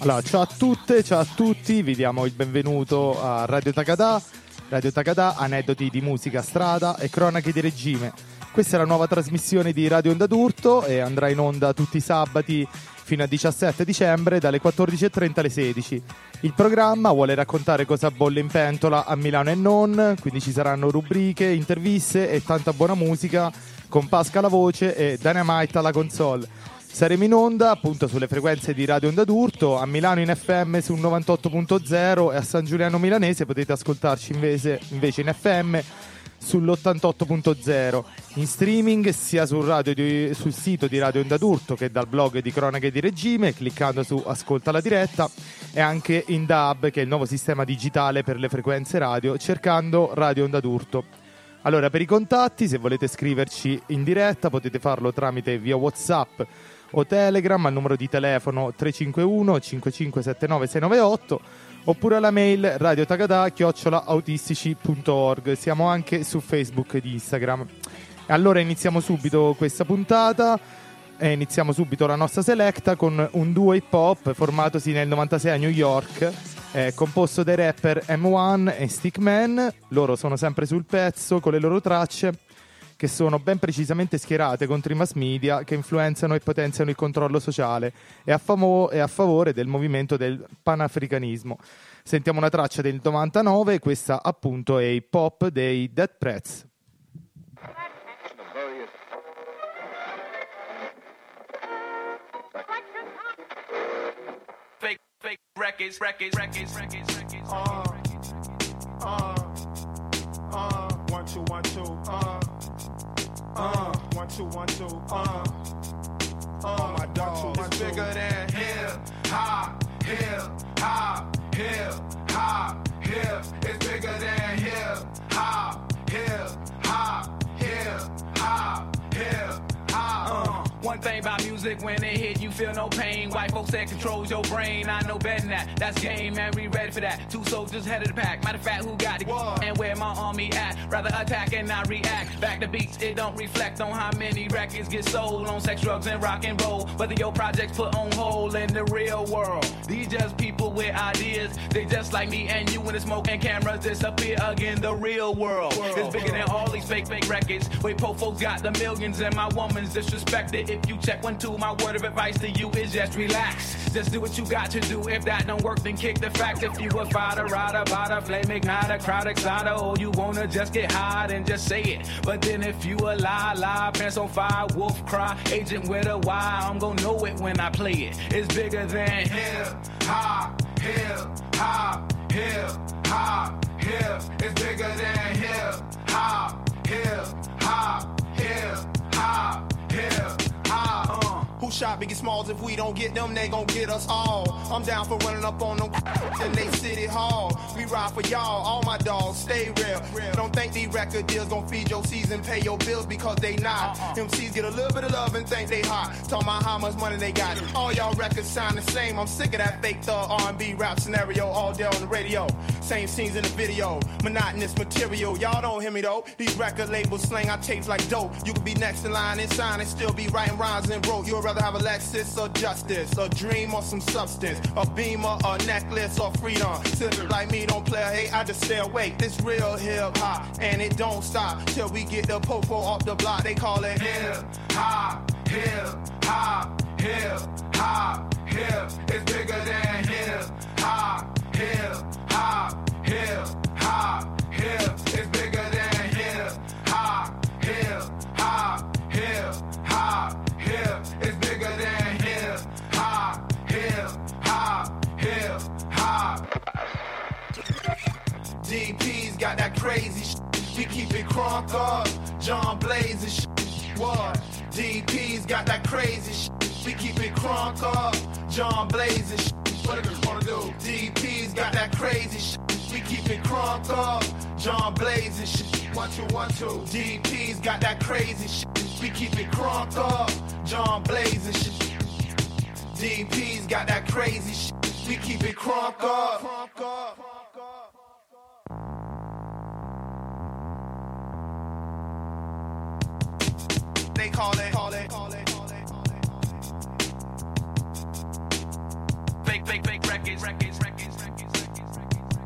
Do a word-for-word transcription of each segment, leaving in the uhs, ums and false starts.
Allora, ciao a tutte, ciao a tutti, vi diamo il benvenuto a Radio Takada. Radio Takada, aneddoti di musica, strada e cronache di regime. Questa è la nuova trasmissione di Radio Onda d'Urto e andrà in onda tutti i sabati fino al diciassette dicembre dalle quattordici e trenta alle sedici. Il programma vuole raccontare cosa bolle in pentola a Milano e non, quindi ci saranno rubriche, interviste e tanta buona musica con Pasca alla voce e Dynamite alla console. Saremo in onda appunto sulle frequenze di Radio Onda d'Urto, a Milano in F M sul novantotto punto zero e a San Giuliano Milanese potete ascoltarci invece, invece in F M sull'ottantotto punto zero, in streaming sia sul, radio di, sul sito di Radio Onda d'Urto che dal blog di Cronache di Regime, cliccando su Ascolta la diretta, e anche in D A B, che è il nuovo sistema digitale per le frequenze radio, cercando Radio Onda d'Urto. Allora, per i contatti, se volete scriverci in diretta potete farlo tramite via WhatsApp o Telegram al numero di telefono tre cinque uno cinque cinque sette nove sei nove otto, oppure alla mail radiotakada chiocciola autistici punto org. Siamo anche su Facebook ed Instagram. Allora iniziamo subito questa puntata e iniziamo subito la nostra selecta con un duo hip hop formatosi nel novantasei a New York, eh, composto dai rapper M uno e Stickman. Loro sono sempre sul pezzo con le loro tracce, che sono ben precisamente schierate contro i mass media che influenzano e potenziano il controllo sociale e a, famo- e a favore del movimento del panafricanismo. Sentiamo una traccia del novantanove, questa appunto è hip hop dei Dead Prets. Fake, fake records, records, records, records, records. Uh, uh, uh, one, two, one, two, uh. Uh, one, two, one, two, uh, uh, my dog, it's bigger than hip hop, hip hop, hip hop, hip. It's bigger than hip hop, hip hop, hip hop, hip hop. Uh. One thing about music, when it hit, you feel no pain. White folks that controls your brain, I know better than that. That's game, man, we ready for that. Two soldiers head of the pack. Matter of fact, who got it? What? And where my army at? Rather attack and not react. Back to beats, it don't reflect on how many records get sold on sex, drugs, and rock and roll. Whether your projects put on hold in the real world. These just people with ideas. They just like me and you when the smoke and cameras disappear again. The real world, world is bigger world. Than all these fake, fake records. Wait, po folks got the millions and my woman's disrespected. If you check one, two, my word of advice to you is just relax. Just do what you got to do. If that don't work, then kick the fact. If you a fighter, rider, bada, flame, igniter, crowd exciter, or you wanna just get high, then just say it. But then if you a lie, lie, pants on fire, wolf cry, agent with a Y, I'm gonna know it when I play it. It's bigger than hip hop, hip hop, hip hop, hip. It's bigger than hip hop, hip hop, hip hop, hip. Uh, who shot Biggie Smalls? If we don't get them, they gon' get us all. I'm down for running up on them in they city hall. We ride for y'all, all my dogs, stay real. Don't think these record deals gon' feed your season, pay your bills because they not. Uh-uh. M Cs get a little bit of love and think they hot. Talking about how much money they got. All y'all records sound the same. I'm sick of that fake thug R and B rap scenario all day on the radio. Same scenes in the video, monotonous material. Y'all don't hear me though. These record labels slang our tapes like dope. You could be next in line and sign and still be writing rhymes and wrote. You'd rather have a Lexus or justice, a dream or some substance, a beamer, a necklace or freedom. Sister like me don't play a hate, I just stay awake. This real hip hop and it don't stop till we get the popo off the block. They call it hip hop, hip hop, hip hop, hip. It's bigger than hip hop, hip hop, hip hop, hip. It's bigger than hip hop, hip hop, hip hop, hip. It's bigger than hip hop, hip hop, hip hop. D P's got that crazy shit. We keep it crunk up. John Blaze and shit. What? D P's got that crazy shit. We keep it crunk up. John Blaze and shit. What do you wanna do? D P's got that crazy shit. We keep it crunk up. John Blaze and shit. One, two, one, two. D P's got that crazy shit. We keep it crunk up. John Blaze and shit. D P's got that crazy shit. We keep it crunk up. Crunk up. They call it, call it, call it, call it, call it. Fake, big, big, big records, records, records, records, records,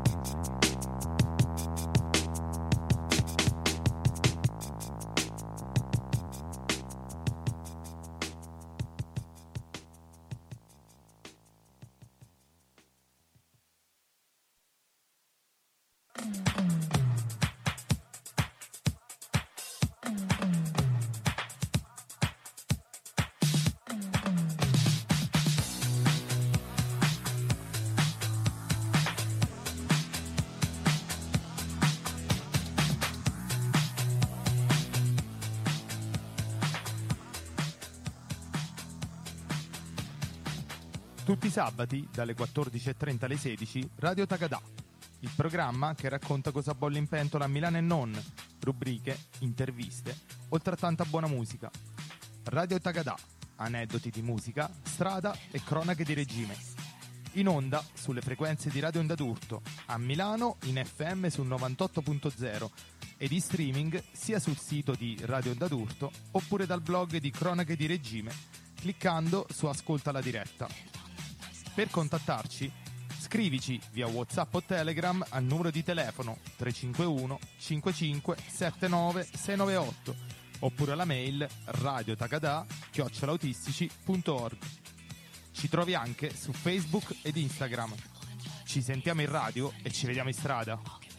Tutti i sabati, dalle quattordici e trenta alle sedici, Radio Tagadà, il programma che racconta cosa bolle in pentola a Milano e non, rubriche, interviste, oltre a tanta buona musica. Radio Tagadà, aneddoti di musica, strada e cronache di regime. In onda sulle frequenze di Radio Onda d'Urto, a Milano in F M sul novantotto punto zero ed in streaming sia sul sito di Radio Onda d'Urto oppure dal blog di Cronache di Regime, cliccando su Ascolta la diretta. Per contattarci, scrivici via WhatsApp o Telegram al numero di telefono tre cinque uno cinquantacinque settantanove seicentonovantaotto oppure alla mail radiotagadà chiocciola autistici punto org. Ci trovi anche su Facebook ed Instagram. Ci sentiamo in radio e ci vediamo in strada.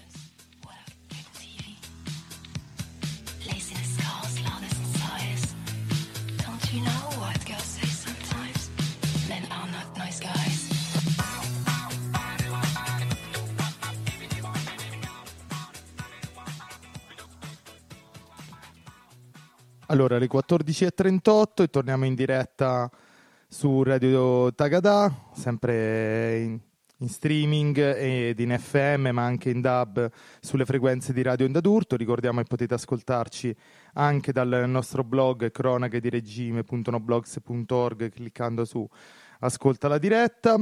Allora, alle quattordici e trentotto e torniamo in diretta su Radio Tagadà, sempre in, in streaming ed in F M, ma anche in D A B sulle frequenze di Radio Onda d'Urto. Ricordiamo che potete ascoltarci anche dal nostro blog cronachediregime punto noblogs punto org cliccando su Ascolta la diretta.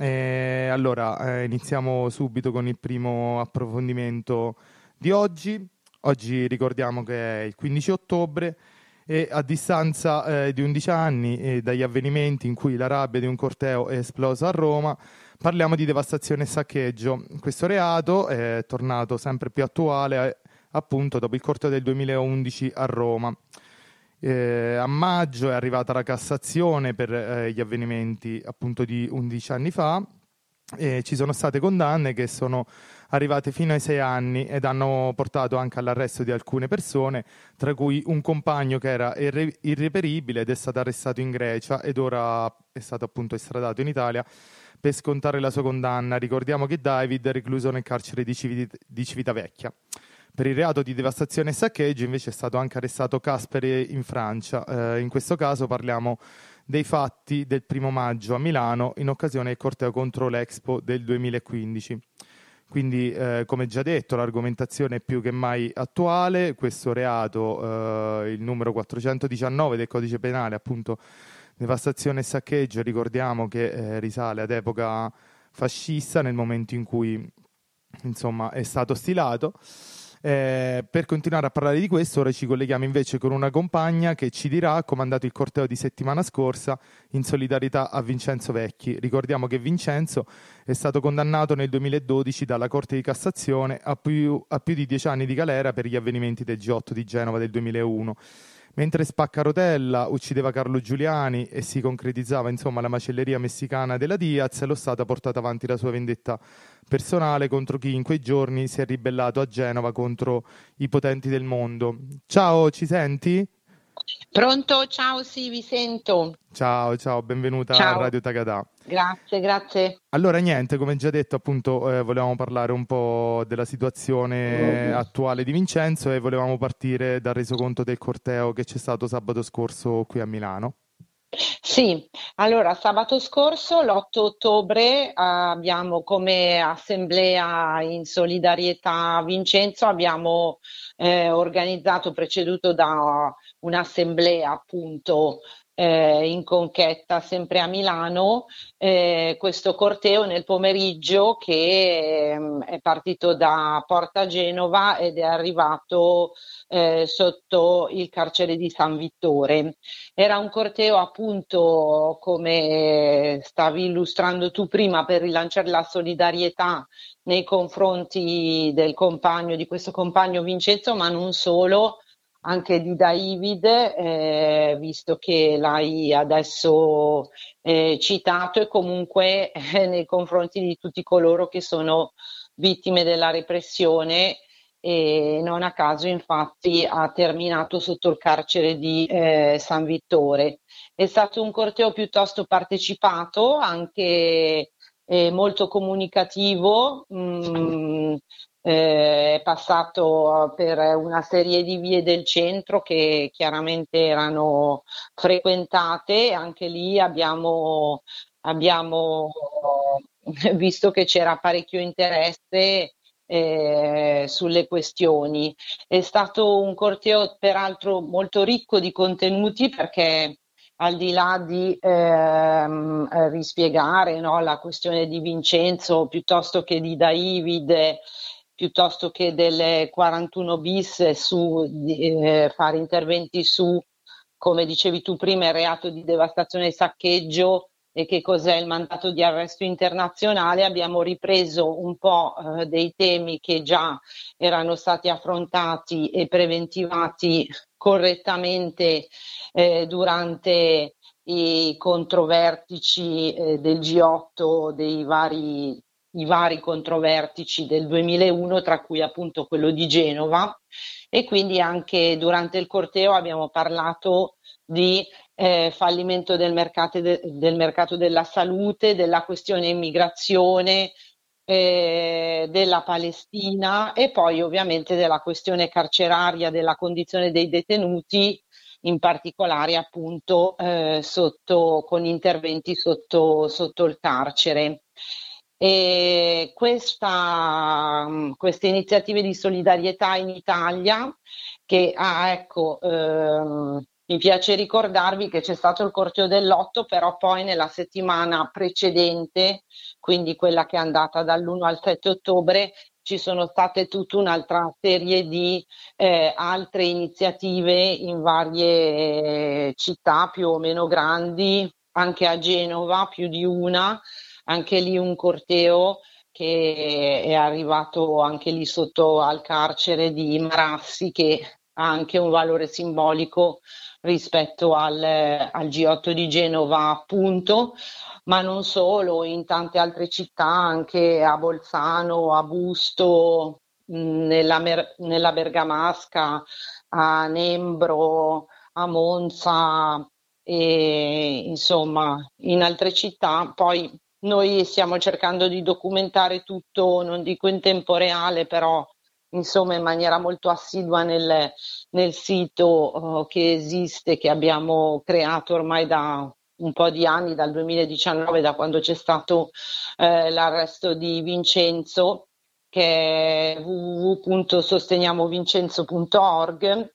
E allora, eh, iniziamo subito con il primo approfondimento di oggi. Oggi ricordiamo che è il quindici ottobre e a distanza eh, di undici anni eh, dagli avvenimenti in cui la rabbia di un corteo è esplosa a Roma, parliamo di devastazione e saccheggio. Questo reato è tornato sempre più attuale eh, appunto dopo il corteo del duemilaundici a Roma. Eh, a maggio è arrivata la Cassazione per eh, gli avvenimenti appunto di undici anni fa e ci sono state condanne che sono arrivate fino ai sei anni ed hanno portato anche all'arresto di alcune persone, tra cui un compagno che era irre- irreperibile ed è stato arrestato in Grecia ed ora è stato appunto estradato in Italia per scontare la sua condanna. Ricordiamo che David è recluso nel carcere di, Civit- di Civitavecchia. Per il reato di devastazione e saccheggio invece è stato anche arrestato Casper in Francia. Eh, in questo caso parliamo dei fatti del primo maggio a Milano in occasione del corteo contro l'Expo del duemilaquindici. Quindi, eh, come già detto, l'argomentazione è più che mai attuale. Questo reato, eh, il numero quattrocentodiciannove del Codice Penale, appunto, devastazione e saccheggio, ricordiamo che eh, risale ad epoca fascista, nel momento in cui, insomma, è stato stilato. Eh, per continuare a parlare di questo, ora ci colleghiamo invece con una compagna che ci dirà come è andato il corteo di settimana scorsa in solidarietà a Vincenzo Vecchi. Ricordiamo che Vincenzo è stato condannato nel duemiladodici dalla Corte di Cassazione a più, a più di dieci anni di galera per gli avvenimenti del G otto di Genova del duemilauno. Mentre Spaccarotella uccideva Carlo Giuliani e si concretizzava insomma la macelleria messicana della Diaz, lo Stato ha portato avanti la sua vendetta personale contro chi in quei giorni si è ribellato a Genova contro i potenti del mondo. Ciao, ci senti? Pronto? Ciao, sì, vi sento. Ciao, ciao, benvenuta Ciao. a Radio Tagadà. Grazie, grazie. Allora, niente, come già detto, appunto, eh, volevamo parlare un po' della situazione Mm-hmm. attuale di Vincenzo e volevamo partire dal resoconto del corteo che c'è stato sabato scorso qui a Milano. Sì, allora sabato scorso, l'otto ottobre, abbiamo come assemblea in solidarietà a Vincenzo, abbiamo eh, organizzato, preceduto da un'assemblea appunto eh, in Conchetta, sempre a Milano, eh, questo corteo nel pomeriggio che ehm, è partito da Porta Genova ed è arrivato eh, sotto il carcere di San Vittore. Era un corteo appunto, come stavi illustrando tu prima, per rilanciare la solidarietà nei confronti del compagno, di questo compagno Vincenzo, ma non solo, anche di David, eh, visto che l'hai adesso eh, citato, e comunque eh, nei confronti di tutti coloro che sono vittime della repressione, e non a caso infatti ha terminato sotto il carcere di eh, San Vittore. È stato un corteo piuttosto partecipato, anche eh, molto comunicativo, mh, eh, è passato per una serie di vie del centro che chiaramente erano frequentate. Anche lì abbiamo, abbiamo visto che c'era parecchio interesse eh, sulle questioni. È stato un corteo peraltro molto ricco di contenuti, perché al di là di ehm, eh, rispiegare, no, la questione di Vincenzo piuttosto che di David, piuttosto che del quarantuno bis, su di, eh, fare interventi su, come dicevi tu prima, il reato di devastazione e saccheggio e che cos'è il mandato di arresto internazionale, abbiamo ripreso un po' eh, dei temi che già erano stati affrontati e preventivati correttamente eh, durante i controvertici eh, del G otto, dei vari, i vari controvertici del duemilauno, tra cui appunto quello di Genova, e quindi anche durante il corteo abbiamo parlato di eh, fallimento del mercato, de- del mercato della salute, della questione immigrazione, eh, della Palestina, e poi ovviamente della questione carceraria, della condizione dei detenuti, in particolare appunto eh, sotto, con interventi sotto, sotto il carcere. E questa, queste iniziative di solidarietà in Italia, che ah, ecco, ehm, mi piace ricordarvi che c'è stato il corteo dell'otto, però poi nella settimana precedente, quindi quella che è andata dall'uno al sette ottobre, ci sono state tutta un'altra serie di eh, altre iniziative in varie eh, città più o meno grandi, anche a Genova più di una, anche lì un corteo che è arrivato anche lì sotto al carcere di Marassi, che ha anche un valore simbolico rispetto al, al G otto di Genova, appunto, ma non solo, in tante altre città, anche a Bolzano, a Busto, mh, nella, Mer- nella Bergamasca, a Nembro, a Monza, e insomma in altre città. Poi noi stiamo cercando di documentare tutto, non dico in tempo reale, però insomma in maniera molto assidua nel, nel sito uh, che esiste, che abbiamo creato ormai da un po' di anni, dal duemiladiciannove, da quando c'è stato eh, l'arresto di Vincenzo, che è w w w punto sosteniamo vincenzo punto org,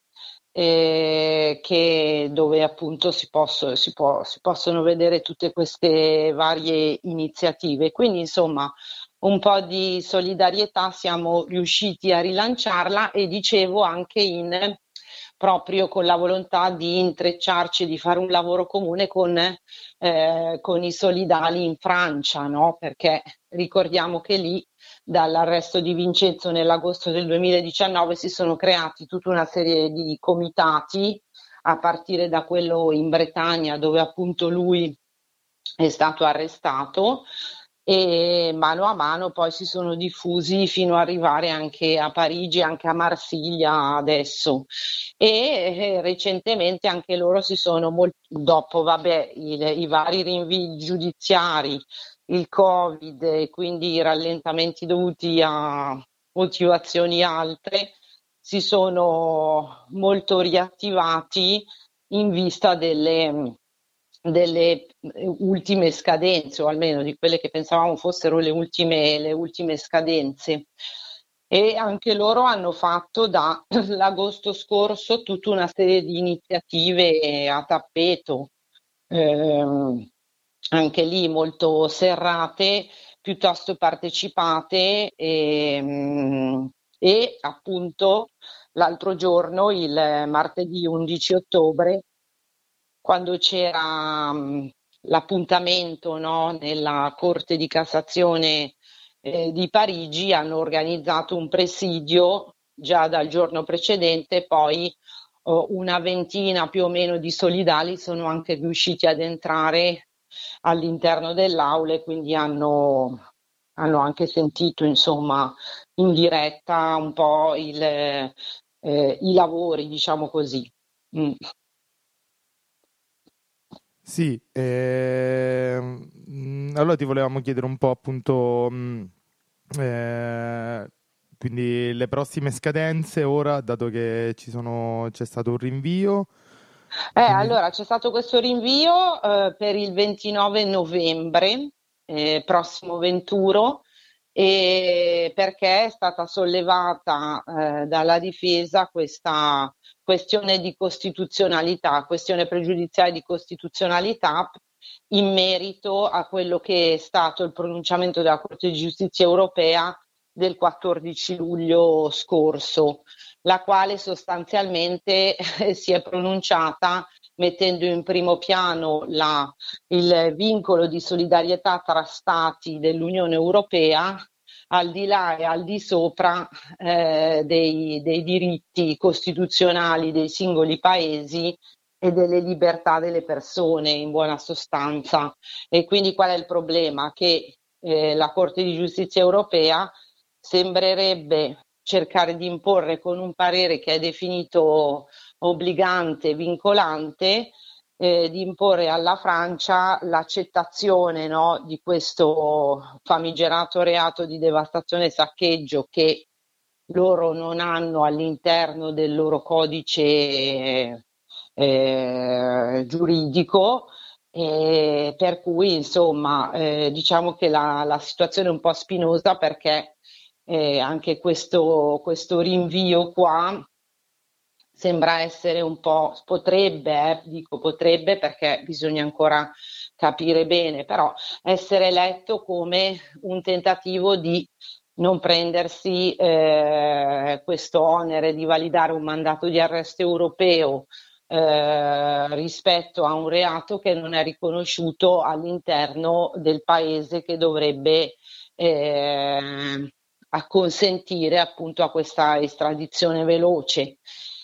eh, che, dove appunto si, posso, si, può, si possono vedere tutte queste varie iniziative. Quindi insomma un po' di solidarietà siamo riusciti a rilanciarla, e dicevo anche in proprio con la volontà di intrecciarci, di fare un lavoro comune con, eh, con i solidali in Francia, no? Perché ricordiamo che lì dall'arresto di Vincenzo nell'agosto del duemiladiciannove si sono creati tutta una serie di comitati, a partire da quello in Bretagna dove appunto lui è stato arrestato, e mano a mano poi si sono diffusi fino ad arrivare anche a Parigi, anche a Marsiglia adesso, e eh, recentemente anche loro si sono, molt- dopo vabbè, il, i vari rinvii giudiziari, il Covid e quindi i rallentamenti dovuti a motivazioni altre, si sono molto riattivati in vista delle, delle ultime scadenze, o almeno di quelle che pensavamo fossero le ultime, le ultime scadenze. E anche loro hanno fatto dall'agosto scorso tutta una serie di iniziative a tappeto, ehm, anche lì molto serrate, piuttosto partecipate e, mm, e appunto l'altro giorno, il martedì undici ottobre, quando c'era mh, l'appuntamento, no, nella Corte di Cassazione eh, di Parigi, hanno organizzato un presidio già dal giorno precedente, poi oh, una ventina più o meno di solidali sono anche riusciti ad entrare all'interno dell'aula e quindi hanno, hanno anche sentito, insomma, in diretta un po' il, eh, i lavori, diciamo così. Mm. Sì, ehm, mh, allora ti volevamo chiedere un po' appunto, mh, eh, quindi le prossime scadenze ora, dato che ci sono, c'è stato un rinvio, Eh, quindi allora c'è stato questo rinvio eh, per il ventinove novembre, eh, prossimo venturo, e perché è stata sollevata eh, dalla difesa questa questione di costituzionalità, questione pregiudiziale di costituzionalità in merito a quello che è stato il pronunciamento della Corte di Giustizia europea del quattordici luglio scorso, la quale sostanzialmente si è pronunciata mettendo in primo piano la, il vincolo di solidarietà tra stati dell'Unione Europea al di là e al di sopra eh, dei, dei diritti costituzionali dei singoli paesi e delle libertà delle persone, in buona sostanza. E quindi qual è il problema? Che eh, la Corte di Giustizia europea sembrerebbe cercare di imporre con un parere che è definito obbligante, vincolante, eh, di imporre alla Francia l'accettazione, no, di questo famigerato reato di devastazione e saccheggio che loro non hanno all'interno del loro codice eh, giuridico. E per cui insomma eh, diciamo che la, la situazione è un po' spinosa perché eh, anche questo, questo rinvio qua sembra essere un po', potrebbe, eh, dico potrebbe perché bisogna ancora capire bene, però essere letto come un tentativo di non prendersi eh, questo onere di validare un mandato di arresto europeo eh, rispetto a un reato che non è riconosciuto all'interno del paese che dovrebbe eh, acconsentire appunto a questa estradizione veloce.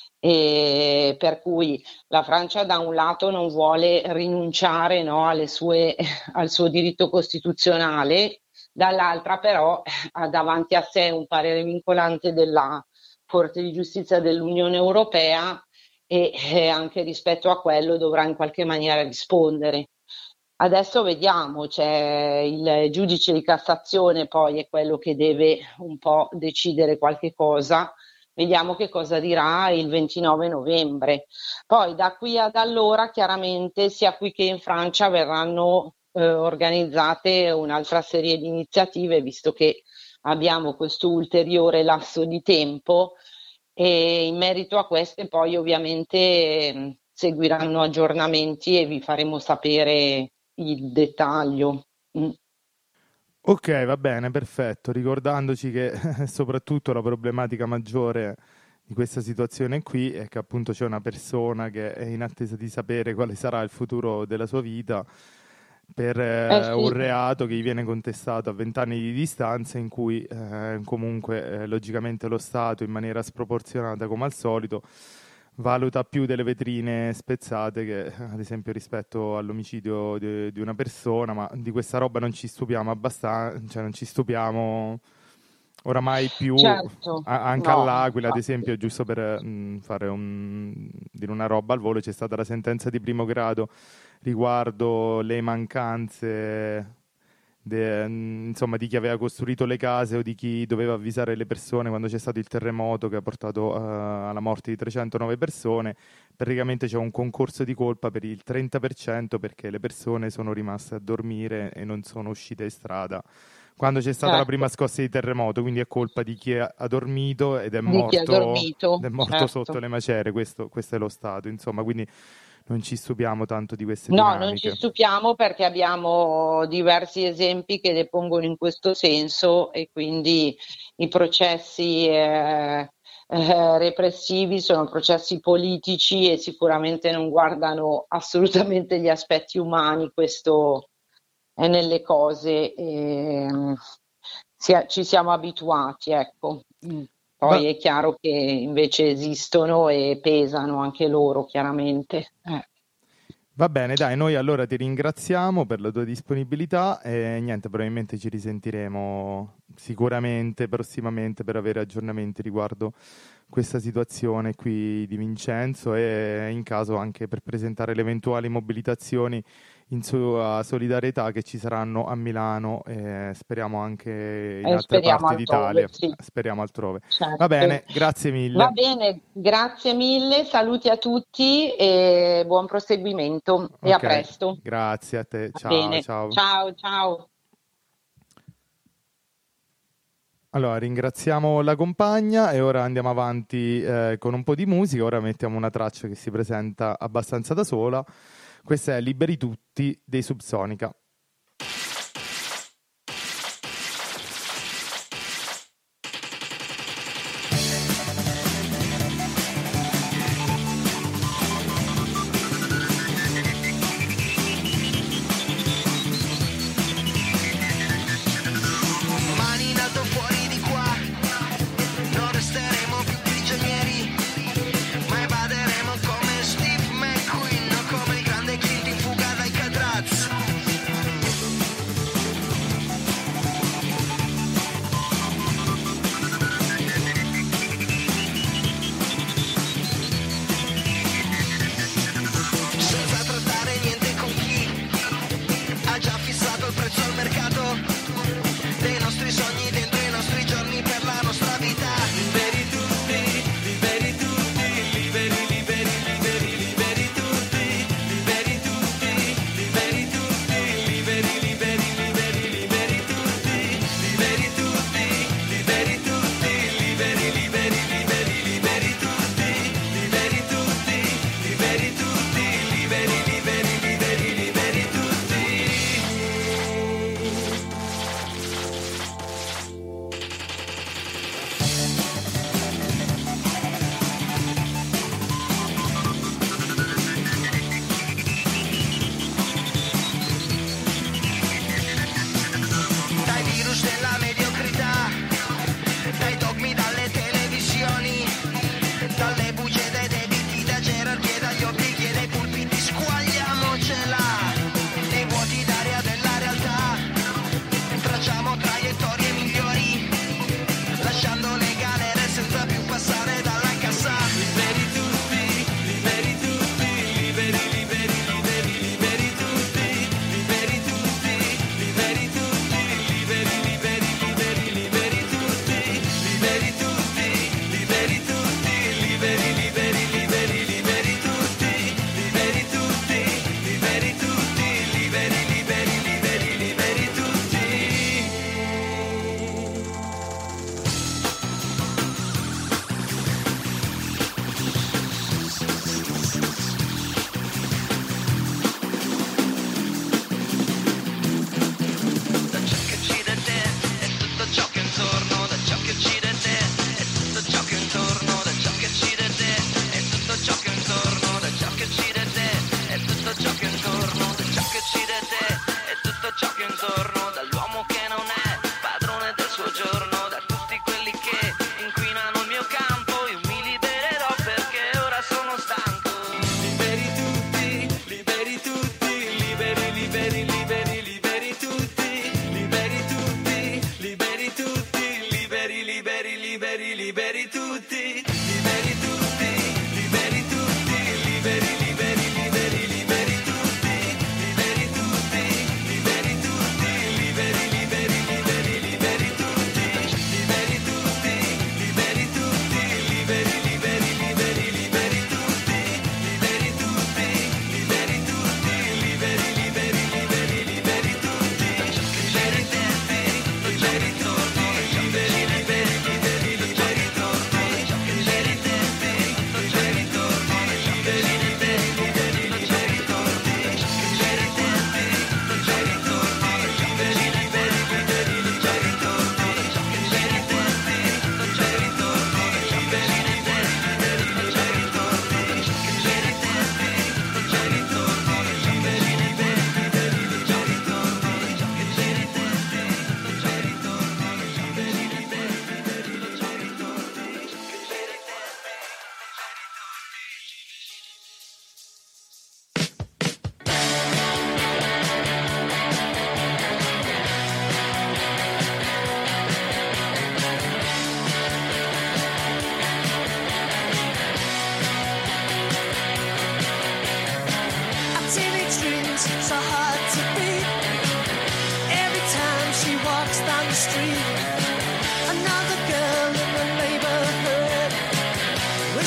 E per cui la Francia da un lato non vuole rinunciare, no, alle sue, al suo diritto costituzionale, dall'altra però ha davanti a sé un parere vincolante della Corte di Giustizia dell'Unione Europea e eh, anche rispetto a quello dovrà in qualche maniera rispondere. Adesso vediamo, c'è il giudice di Cassazione, poi è quello che deve un po' decidere qualche cosa. Vediamo che cosa dirà il ventinove novembre. Poi da qui ad allora chiaramente sia qui che in Francia verranno eh, organizzate un'altra serie di iniziative, visto che abbiamo questo ulteriore lasso di tempo e in merito a queste poi ovviamente eh, seguiranno aggiornamenti e vi faremo sapere il dettaglio. Mm. ok, va bene, perfetto, ricordandoci che soprattutto la problematica maggiore di questa situazione qui è che appunto c'è una persona che è in attesa di sapere quale sarà il futuro della sua vita per Eh eh, un sì, reato che gli viene contestato a vent'anni di distanza in cui eh, comunque eh, logicamente lo Stato in maniera sproporzionata come al solito valuta più delle vetrine spezzate che ad esempio rispetto all'omicidio di, di una persona, ma di questa roba non ci stupiamo abbastanza, cioè non ci stupiamo oramai più certo, a- anche no, all'Aquila, ad infatti. esempio, giusto per mh, fare un, dire una roba al volo, c'è stata la sentenza di primo grado riguardo le mancanze de- mh, insomma, di chi aveva costruito le case o di chi doveva avvisare le persone quando c'è stato il terremoto che ha portato eh, alla morte di trecentonove persone. Praticamente c'è un concorso di colpa per il trenta per cento perché le persone sono rimaste a dormire e non sono uscite in strada quando c'è stata la prima Ecco, scossa di terremoto, quindi è colpa di chi ha ha dormito ed è di chi ha morto, ed dormito, è morto sotto certo. le macerie, questo, questo è lo stato, insomma, quindi non ci stupiamo tanto di queste No, dinamiche. non ci stupiamo perché abbiamo diversi esempi che le pongono in questo senso e quindi i processi eh, eh, repressivi sono processi politici e sicuramente non guardano assolutamente gli aspetti umani, questo è nelle cose, e, si- ci siamo abituati, ecco. Poi Va- è chiaro che invece esistono e pesano anche loro, chiaramente. Eh. Va bene, dai, noi allora ti ringraziamo per la tua disponibilità e niente, probabilmente ci risentiremo sicuramente prossimamente per avere aggiornamenti riguardo questa situazione qui di Vincenzo e in caso anche per presentare le eventuali mobilitazioni in sua solidarietà che ci saranno a Milano e speriamo anche in Eh, altre speriamo parti d'Italia. altrove, sì. Speriamo altrove. Certo. Va bene, grazie mille. Va bene, grazie mille, saluti a tutti e buon proseguimento e a Ok, presto. grazie a te. Va Ciao, bene. ciao. Ciao, ciao. Allora, ringraziamo la compagna e ora andiamo avanti eh, con un po' di musica. Ora mettiamo una traccia che si presenta abbastanza da sola. Questa è Liberi Tutti dei Subsonica. Mani in alto fuori di qua, non resteremo più prigionieri, ma evaderemo come Steve McQueen o come il grande Clint in fuga dai Cadraz.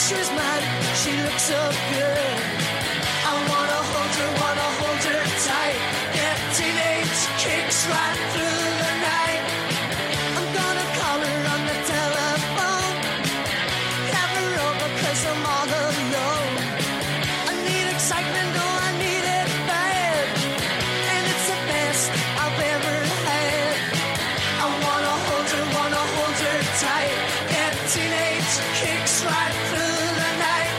Wish she was mine, she looks so good. I wanna hold her, wanna hold her tight. Get teenage kicks right through the night. I'm gonna call her on the telephone. Have her over 'cause I'm all alone. I need excitement, oh I need it bad. And it's the best I've ever had. I wanna hold her, wanna hold her tight. Get teenage kicks right through the night.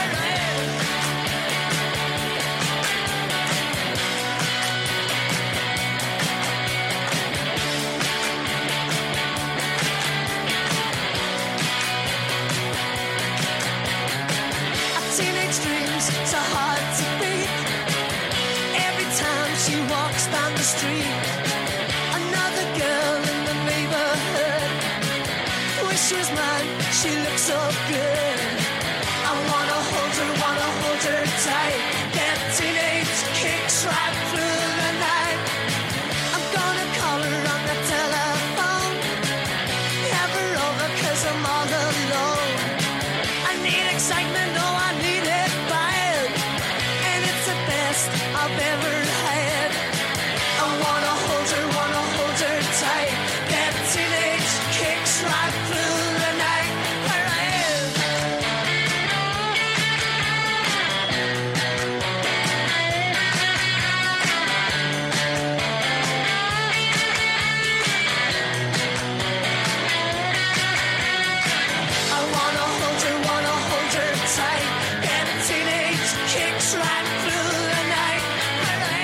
Our teenage dreams so hard to beat. Every time she walks down the street, another girl in the neighborhood. Wish she was mine, she looks so good. I wanna hold her, wanna hold her tight. Get teenage kicks right through the night. I'm gonna call her on the telephone. Have her over 'cause I'm all alone. I need excitement, oh I need it bad. And it's the best I've ever had. I wanna hold her, wanna hold her tight. Get teenage kicks right through the night. Where I am. I wanna hold her, wanna hold her tight. Get teenage kicks right through the night. Where I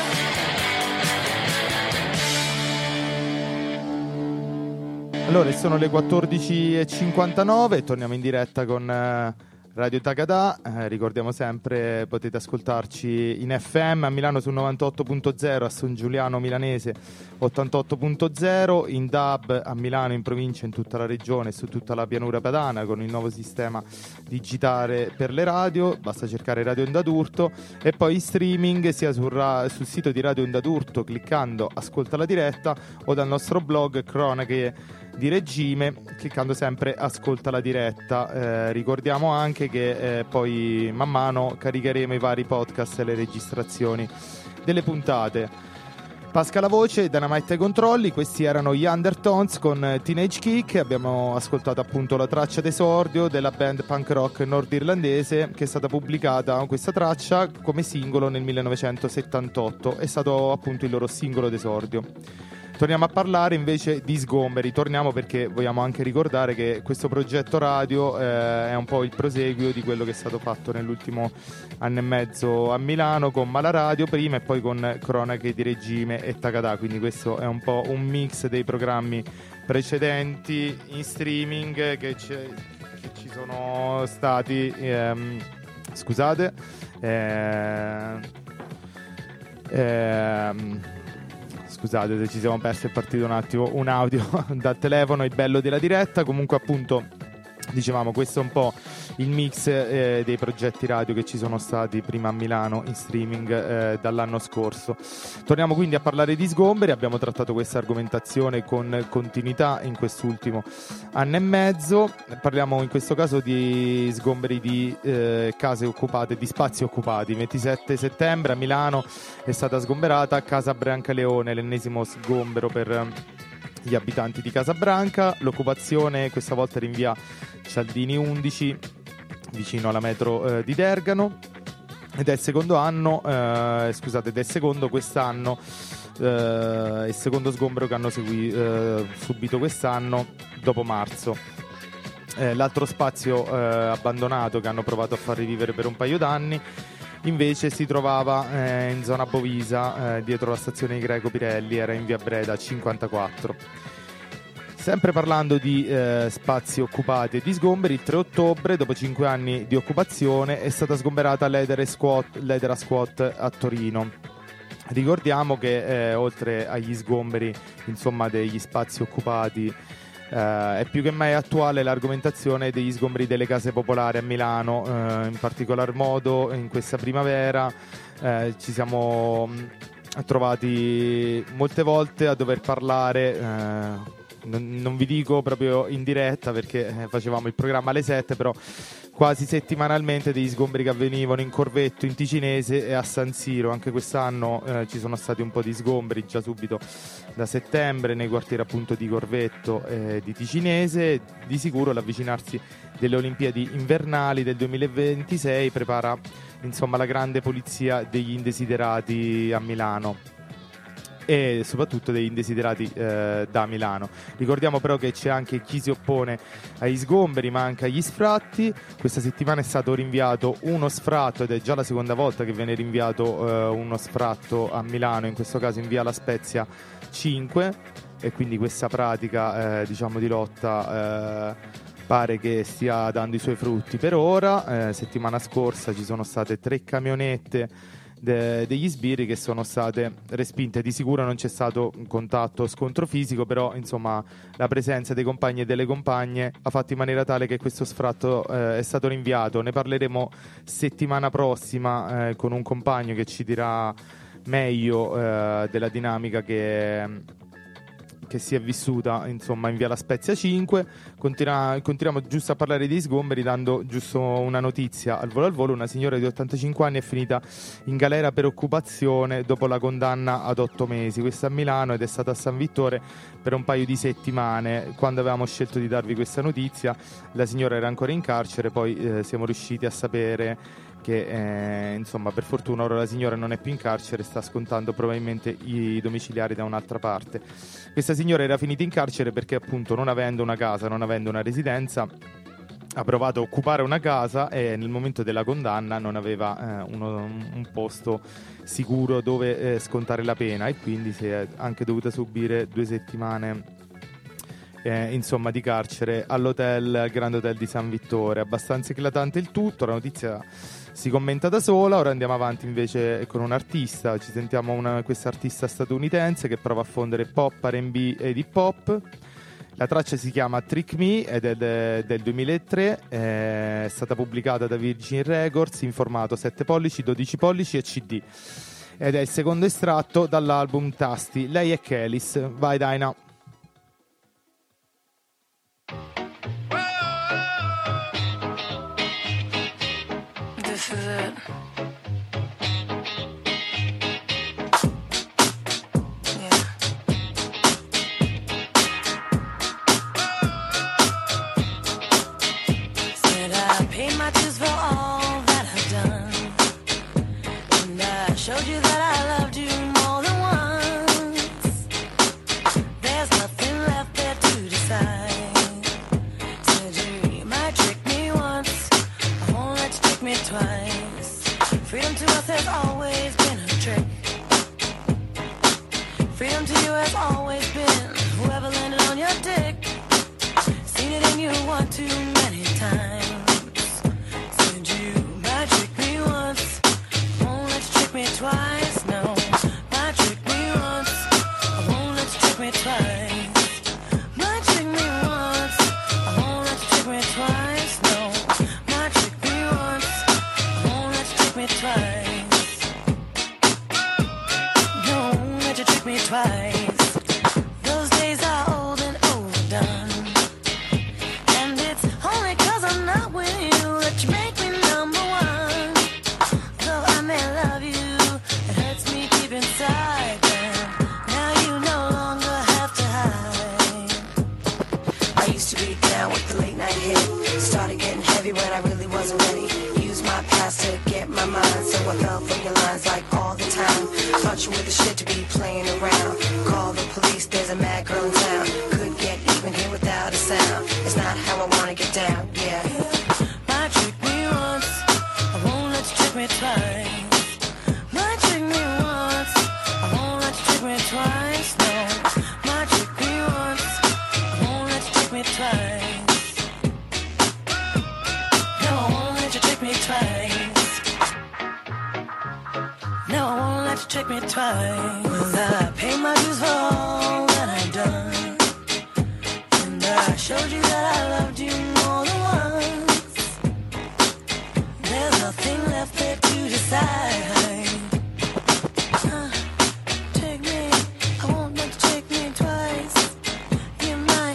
am. Allora, sono le quattordici e cinquantanove, torniamo in diretta con eh, Radio Tagada. Eh, ricordiamo sempre, potete ascoltarci in F M a Milano su novantotto punto zero, a San Giuliano Milanese ottantotto punto zero, in D A B a Milano, in provincia, in tutta la regione e su tutta la pianura padana con il nuovo sistema digitale per le radio. Basta cercare Radio Onda d'Urto, e poi in streaming sia sul, ra- sul sito di Radio Onda d'Urto cliccando Ascolta la diretta, o dal nostro blog Cronache di Regime cliccando sempre Ascolta la diretta. Eh, ricordiamo anche che eh, poi man mano caricheremo i vari podcast e le registrazioni delle puntate. Pasca la voce, Dynamite ai controlli. Questi erano gli Undertones con Teenage Kick. Abbiamo ascoltato appunto la traccia d'esordio della band punk rock nordirlandese, che è stata pubblicata, questa traccia, come singolo nel millenovecentosettantotto. È stato appunto il loro singolo d'esordio. Torniamo a parlare invece di Sgomberi. Torniamo perché vogliamo anche ricordare che questo progetto radio eh, è un po' il proseguio di quello che è stato fatto nell'ultimo anno e mezzo a Milano con Malaradio prima, e poi con Cronache di Regime e Tagada. Quindi questo è un po' un mix dei programmi precedenti in streaming che, che ci sono stati. Ehm, scusate. Ehm, ehm, Scusate se ci siamo persi, è partito un attimo un audio dal telefono, il bello della diretta. Comunque appunto dicevamo, questo è un po' il mix eh, dei progetti radio che ci sono stati prima a Milano in streaming eh, dall'anno scorso. Torniamo quindi a parlare di Sgomberi. Abbiamo trattato questa argomentazione con continuità in quest'ultimo anno e mezzo. Parliamo in questo caso di Sgomberi di eh, case occupate, di spazi occupati. Il ventisette settembre a Milano è stata sgomberata Casa Brancaleone, l'ennesimo sgombero per gli abitanti di Casabranca. L'occupazione questa volta era in via Cialdini undici, vicino alla metro eh, di Dergano, ed è il secondo anno eh, scusate ed è il secondo quest'anno eh, il secondo sgombero che hanno segui, eh, subito quest'anno dopo marzo. Eh, l'altro spazio eh, abbandonato che hanno provato a far rivivere per un paio d'anni invece si trovava eh, in zona Bovisa, eh, dietro la stazione di Greco Pirelli, era in via Breda cinquantaquattro. Sempre parlando di eh, spazi occupati e di sgomberi, il tre ottobre, dopo cinque anni di occupazione, è stata sgomberata l'Edera Squat, l'Edera Squat a Torino. Ricordiamo che eh, oltre agli sgomberi, insomma, degli spazi occupati, Uh, è più che mai attuale l'argomentazione degli sgomberi delle case popolari a Milano, uh, in particolar modo in questa primavera uh, ci siamo mh, trovati molte volte a dover parlare uh, non, non vi dico proprio in diretta perché eh, facevamo il programma alle sette, però quasi settimanalmente degli sgomberi che avvenivano in Corvetto, in Ticinese e a San Siro. Anche quest'anno eh, ci sono stati un po' di sgomberi già subito da settembre nei quartieri appunto di Corvetto e di Ticinese. Di sicuro l'avvicinarsi delle Olimpiadi invernali del duemilaventisei prepara insomma la grande polizia degli indesiderati a Milano e soprattutto degli indesiderati eh, da Milano. Ricordiamo però che c'è anche chi si oppone agli sgomberi ma anche agli sfratti. Questa settimana è stato rinviato uno sfratto ed è già la seconda volta che viene rinviato eh, uno sfratto a Milano, in questo caso in via La Spezia cinque, e quindi questa pratica eh, diciamo di lotta eh, pare che stia dando i suoi frutti per ora. Eh, settimana scorsa ci sono state tre camionette de- degli sbirri che sono state respinte. Di sicuro non c'è stato un contatto, scontro fisico, però insomma la presenza dei compagni e delle compagne ha fatto in maniera tale che questo sfratto eh, è stato rinviato. Ne parleremo settimana prossima eh, con un compagno che ci dirà meglio eh, della dinamica che che si è vissuta insomma in via La Spezia cinque. Continua, continuiamo giusto a parlare dei sgomberi dando giusto una notizia al volo al volo. Una signora di ottantacinque anni è finita in galera per occupazione dopo la condanna ad otto mesi. Questa a Milano ed è stata a San Vittore per un paio di settimane. Quando avevamo scelto di darvi questa notizia la signora era ancora in carcere, poi eh, siamo riusciti a sapere che eh, insomma per fortuna ora la signora non è più in carcere, sta scontando probabilmente i domiciliari da un'altra parte. Questa signora era finita in carcere perché appunto non avendo una casa, non avendo una residenza, ha provato a occupare una casa e nel momento della condanna non aveva eh, uno, un posto sicuro dove eh, scontare la pena, e quindi si è anche dovuta subire due settimane eh, insomma di carcere all'hotel Grand Hotel di San Vittore. Abbastanza eclatante il tutto, la notizia si commenta da sola. Ora andiamo avanti invece con un artista. Ci sentiamo una, questa artista statunitense che prova a fondere pop, R and B ed hip hop. La traccia si chiama Trick Me ed è de, del duemilatré, è stata pubblicata da Virgin Records in formato sette pollici, dodici pollici e C D ed è il secondo estratto dall'album Tasti. Lei è Kelis. Vai Daina. This is it. Yeah. Said I paid my dues for all that I've done, and I showed you that I loved you more than once. There's nothing left there to decide. Said you might trick me once, I won't let you trick me twice. Freedom to us has always been a trick. Freedom to you has always been whoever landed on your dick. Seen it in you one too many times. Said you might trick me once, won't let you trick me twice. No, might trick me once, I won't let you trick me twice. Might trick me once, I won't let you trick me twice. No, might trick me once, I won't let you trick me twice. No, I won't let you trick me twice. Those days are old and overdone, and it's only 'cause I'm not with you that you make me number one. Though I may love you, it hurts me deep inside. And now you no longer have to hide. I used to be down with the late night hit. Started getting heavy when I really wasn't ready. Used my past to get my mind, so I fell for your lines like all the time. Thought you were the shit to be playing around. Call the police, there's a mad girl in town. Could get even here without a sound. It's not how I wanna get down, yeah. Might trick me once, I won't let you trick me twice. Might trick me once, I won't let you trick me twice. No, might trick me once, I won't let you trick me twice. No, I won't let you trick me twice. No, I won't let you trick me twice. Well, I pay my dues for all that I've done, and I showed you that I loved you more than once. There's nothing left there to decide. Uh, Take me, I won't let you take me twice. You might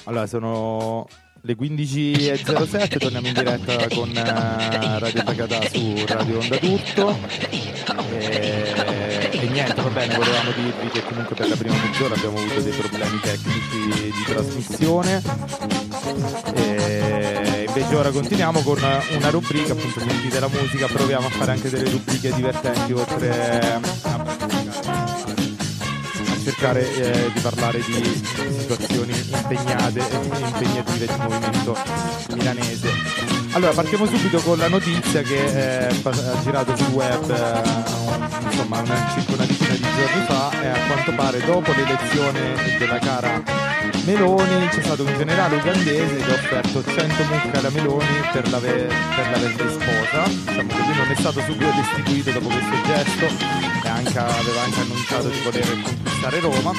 Allora, sono le quindici e zero sette, torniamo in diretta con eh, Radio Takada su Radio Onda d'Urto. E, e niente, va bene, volevamo dirvi che comunque per la prima mezz'ora abbiamo avuto dei problemi tecnici di trasmissione. E invece ora continuiamo con una rubrica, appunto, sentite la musica, proviamo a fare anche delle rubriche divertenti oltre a cercare eh, di parlare di situazioni impegnate e impegnative del movimento milanese. Allora, partiamo subito con la notizia che eh, ha girato sul web eh, insomma una, circa una decina di giorni fa, e a quanto pare dopo l'elezione della cara Meloni c'è stato un generale ugandese che ha offerto cento mucche alla Meloni per l'aver per l'averle sposa. Diciamo che lui non è stato subito destituito dopo questo gesto, e anche, aveva anche annunciato di voler conquistare Roma.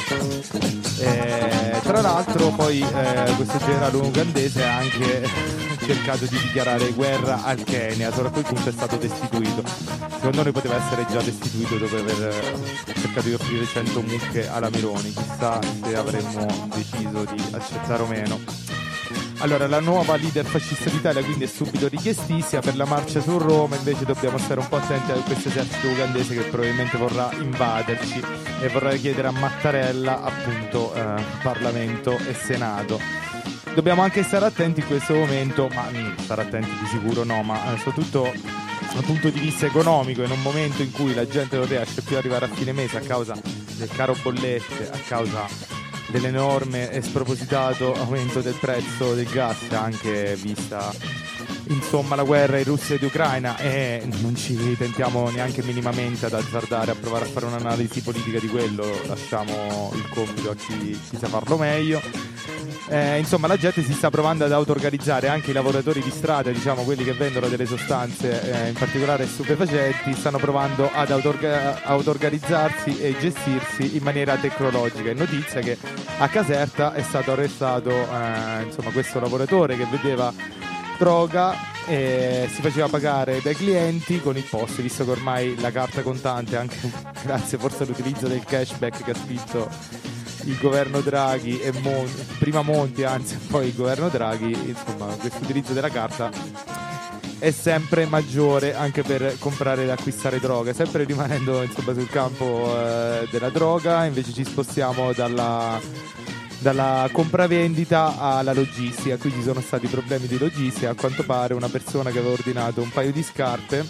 E, tra l'altro poi eh, questo generale ugandese ha anche cercato di dichiarare guerra al Kenya, solo a quel punto è stato destituito. Secondo noi poteva essere già destituito dopo aver cercato di offrire cento mucche alla Meloni, chissà se avremmo deciso di accettare o meno. Allora, la nuova leader fascista d'Italia quindi è subito richiestissima. Per la marcia su Roma invece dobbiamo stare un po' attenti a questo esercito ugandese che probabilmente vorrà invaderci e vorrà chiedere a Mattarella appunto eh, Parlamento e Senato. Dobbiamo anche stare attenti in questo momento, ma mh, stare attenti di sicuro no, ma eh, soprattutto dal punto di vista economico, in un momento in cui la gente non riesce più ad arrivare a fine mese a causa del caro bollette, a causa dell'enorme e spropositato aumento del prezzo del gas, anche vista insomma la guerra in Russia ed Ucraina, e non ci tentiamo neanche minimamente ad azzardare a provare a fare un'analisi politica di quello, lasciamo il compito a chi, chi sa farlo meglio. Eh, insomma, la gente si sta provando ad auto-organizzare, anche i lavoratori di strada, diciamo quelli che vendono delle sostanze, eh, in particolare stupefacenti, stanno provando ad auto-orga- auto-organizzarsi e gestirsi in maniera tecnologica. È notizia che a Caserta è stato arrestato eh, insomma questo lavoratore che vendeva droga e si faceva pagare dai clienti con il post, visto che ormai la carta contante, anche grazie forse all'utilizzo del cashback che ha spinto il governo Draghi e Monti, prima Monti anzi poi il governo Draghi, insomma questo utilizzo della carta è sempre maggiore anche per comprare ed acquistare droga. Sempre rimanendo insomma sul campo eh, della droga, invece ci spostiamo dalla dalla compravendita alla logistica. Qui ci sono stati problemi di logistica. A quanto pare una persona che aveva ordinato un paio di scarpe,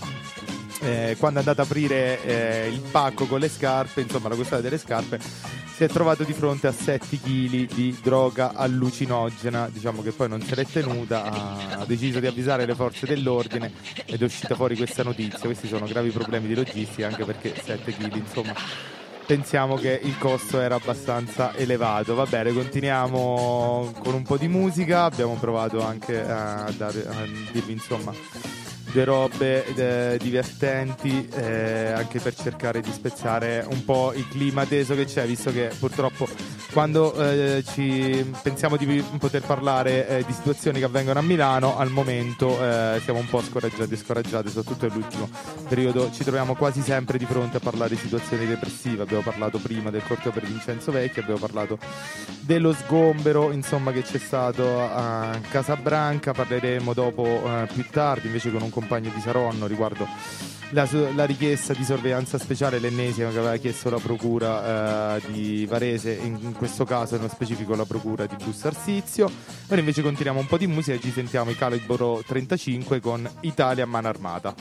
eh, quando è andata ad aprire eh, il pacco con le scarpe, insomma la questione delle scarpe, si è trovato di fronte a sette chili di droga allucinogena. Diciamo che poi non se l'è tenuta, ha, ha deciso di avvisare le forze dell'ordine ed è uscita fuori questa notizia. Questi sono gravi problemi di logistica, anche perché sette chili, insomma, pensiamo che il costo era abbastanza elevato. Va bene, continuiamo con un po' di musica. Abbiamo provato anche a, dare, a dirvi insomma due robe eh, divertenti, eh, anche per cercare di spezzare un po' il clima teso che c'è, visto che purtroppo quando eh, ci pensiamo di poter parlare eh, di situazioni che avvengono a Milano, al momento eh, siamo un po' scoraggiati e scoraggiate, soprattutto nell'ultimo periodo ci troviamo quasi sempre di fronte a parlare di situazioni depressive. Abbiamo parlato prima del corteo per Vincenzo Vecchi, abbiamo parlato dello sgombero insomma che c'è stato a Casabranca, parleremo dopo eh, più tardi invece con un compagno di Saronno riguardo la, la richiesta di sorveglianza speciale, l'ennesima che aveva chiesto la procura eh, di Varese, in, in questo caso nello specifico la procura di Busto Arsizio. Ora invece continuiamo un po' di musica e ci sentiamo i Calibro trentacinque con Italia a mano armata.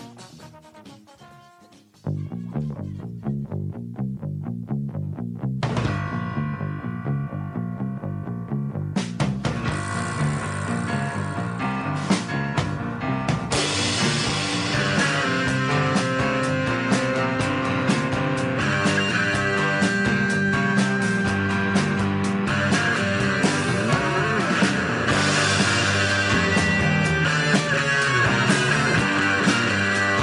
Italia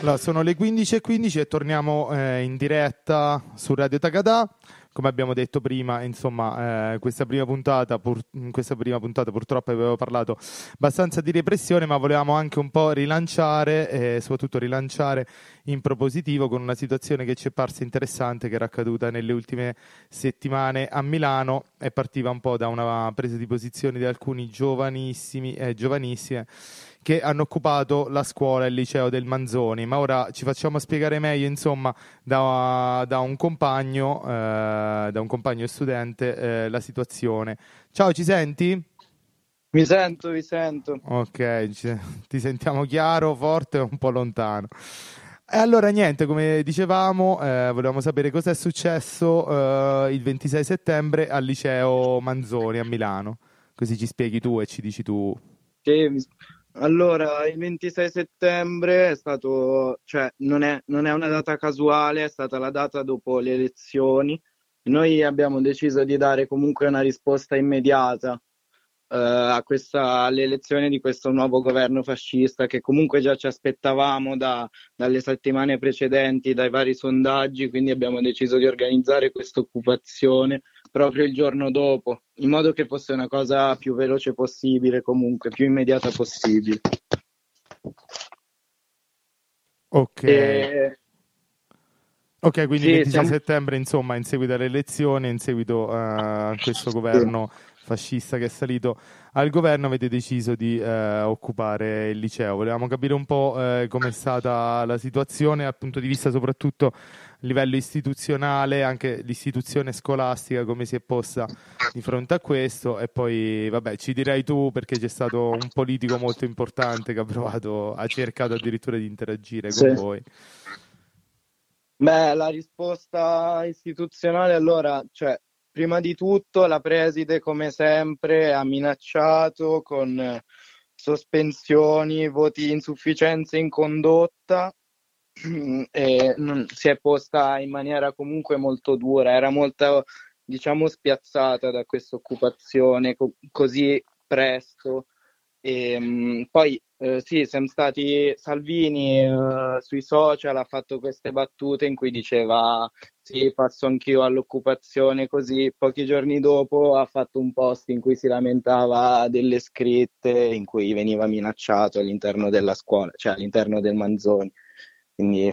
Allora, sono le quindici e quindici e torniamo eh, in diretta su Radio Takada. Come abbiamo detto prima, insomma, eh, questa prima puntata, pur, in questa prima puntata purtroppo avevo parlato abbastanza di repressione, ma volevamo anche un po' rilanciare e soprattutto rilanciare in propositivo con una situazione che ci è parsa interessante, che era accaduta nelle ultime settimane a Milano e partiva un po' da una presa di posizione di alcuni giovanissimi e giovanissime che hanno occupato la scuola e il liceo del Manzoni, ma ora ci facciamo spiegare meglio, insomma, da, da un compagno, eh, da un compagno studente, eh, la situazione. Ciao, ci senti? Mi sento, vi sento. Ok, ci- ti sentiamo chiaro, forte e un po' lontano. E allora niente, come dicevamo, eh, volevamo sapere cosa è successo eh, il ventisei settembre al liceo Manzoni a Milano, così ci spieghi tu e ci dici tu. Sì, mi- Allora, il ventisei settembre è stato, cioè, non è, non è una data casuale, è stata la data dopo le elezioni. Noi abbiamo deciso di dare comunque una risposta immediata eh, a questa, alle elezioni di questo nuovo governo fascista che comunque già ci aspettavamo da- dalle settimane precedenti, dai vari sondaggi, quindi abbiamo deciso di organizzare questa occupazione proprio il giorno dopo, in modo che fosse una cosa più veloce possibile, comunque più immediata possibile. Ok. E, Ok, quindi il sì, ventisei siamo... settembre, insomma, in seguito alle elezioni, in seguito eh, a questo governo fascista che è salito al governo, avete deciso di eh, occupare il liceo. Volevamo capire un po' eh, com'è stata la situazione dal punto di vista soprattutto a livello istituzionale, anche l'istituzione scolastica, come si è posta di fronte a questo, e poi, vabbè, ci dirai tu perché c'è stato un politico molto importante che ha provato, ha cercato addirittura di interagire Sì. con voi. Beh, la risposta istituzionale, allora, cioè, prima di tutto la preside, come sempre, ha minacciato con eh, sospensioni, voti insufficienze in condotta e non- si è posta in maniera comunque molto dura, era molto, diciamo, spiazzata da questa occupazione co- così presto. E, mh, poi eh, sì, siamo stati Salvini eh, sui social ha fatto queste battute in cui diceva sì, passo anch'io all'occupazione, così pochi giorni dopo ha fatto un post in cui si lamentava delle scritte in cui veniva minacciato all'interno della scuola, cioè all'interno del Manzoni. Quindi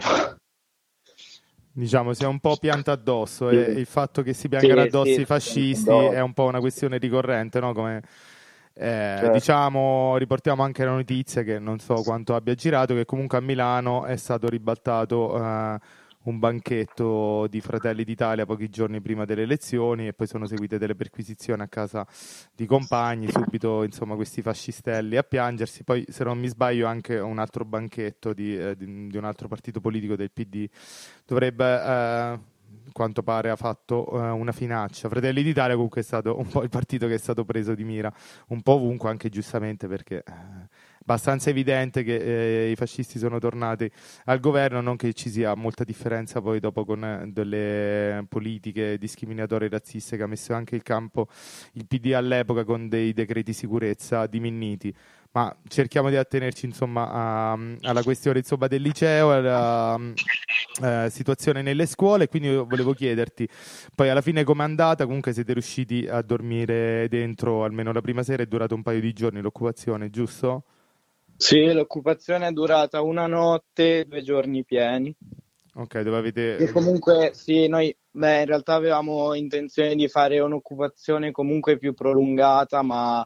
Diciamo, si è un po' pianta addosso sì, e il fatto che si sì, piangano addosso sì, i fascisti no, è un po' una questione ricorrente, no? Come, eh, certo. diciamo, riportiamo anche la notizia che non so quanto abbia girato, che comunque a Milano è stato ribaltato eh, un banchetto di Fratelli d'Italia pochi giorni prima delle elezioni e poi sono seguite delle perquisizioni a casa di compagni, subito insomma questi fascistelli a piangersi, poi se non mi sbaglio anche un altro banchetto di, eh, di- di un altro partito politico del P D dovrebbe, eh, quanto pare, ha fatto eh, una finaccia. Fratelli d'Italia comunque è stato un po' il partito che è stato preso di mira, un po' ovunque, anche giustamente perché eh, è abbastanza evidente che eh, i fascisti sono tornati al governo, non che ci sia molta differenza poi dopo con eh, delle politiche discriminatorie e razziste che ha messo anche il campo il P D all'epoca con dei decreti sicurezza diminuiti. Ma cerchiamo di attenerci insomma a- alla questione insomma, del liceo, alla eh, situazione nelle scuole, quindi io volevo chiederti poi alla fine com'è andata, comunque siete riusciti a dormire dentro almeno la prima sera, è durato un paio di giorni l'occupazione, giusto? Sì, l'occupazione è durata una notte, due giorni pieni. Ok, dove avete... E comunque sì, noi beh, in realtà avevamo intenzione di fare un'occupazione comunque più prolungata, ma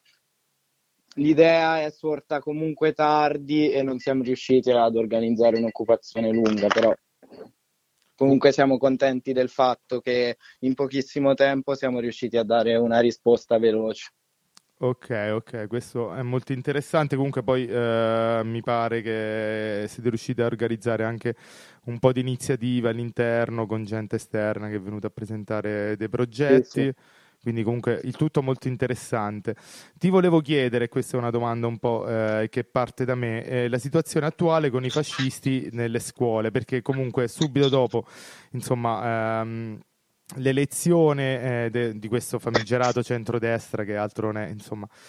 l'idea è sorta comunque tardi e non siamo riusciti ad organizzare un'occupazione lunga, però comunque siamo contenti del fatto che in pochissimo tempo siamo riusciti a dare una risposta veloce. Ok, ok, questo è molto interessante. Comunque poi eh, mi pare che siete riusciti a organizzare anche un po' di iniziative all'interno con gente esterna che è venuta a presentare dei Sì, progetti. sì. Quindi comunque il tutto molto interessante. Ti volevo chiedere, questa è una domanda un po' eh, che parte da me, eh, la situazione attuale con i fascisti nelle scuole, perché comunque subito dopo, insomma, ehm, l'elezione eh, de- di questo famigerato centrodestra, che altro non è, insomma,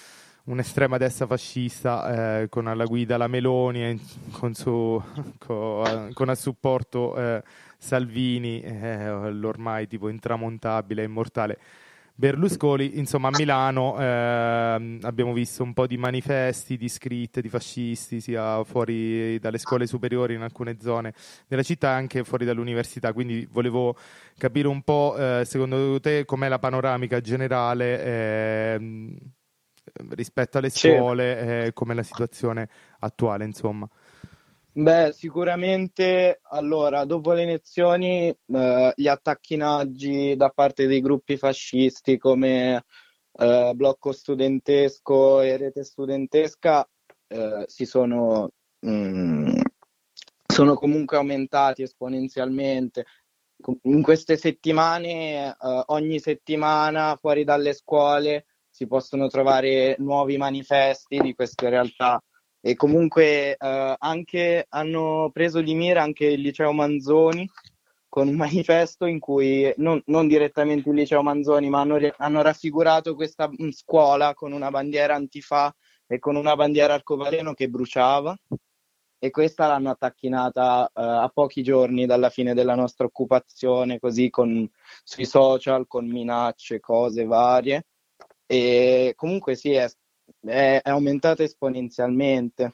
un'estrema destra fascista eh, con alla guida la Meloni e con, su, con, con a supporto eh, Salvini, eh, l'ormai tipo intramontabile, immortale Berlusconi. Insomma, a Milano eh, abbiamo visto un po' di manifesti, di scritte di fascisti sia fuori dalle scuole superiori in alcune zone della città, anche fuori dall'università. Quindi volevo capire un po', eh, secondo te, com'è la panoramica generale eh, rispetto alle scuole, sì. eh, com'è la situazione attuale, insomma. Beh, sicuramente, allora, dopo le elezioni, eh, gli attacchinaggi da parte dei gruppi fascisti come eh, Blocco Studentesco e Rete Studentesca eh, si sono, mm, sono comunque aumentati esponenzialmente. In queste settimane, eh, ogni settimana, fuori dalle scuole, si possono trovare nuovi manifesti di queste realtà. E comunque eh, anche hanno preso di mira anche il liceo Manzoni con un manifesto in cui, non, non direttamente il liceo Manzoni, ma hanno, hanno raffigurato questa scuola con una bandiera antifa e con una bandiera arcobaleno che bruciava, e questa l'hanno attacchinata eh, a pochi giorni dalla fine della nostra occupazione, così con, sui social, con minacce, cose varie. E comunque sì, è è aumentata esponenzialmente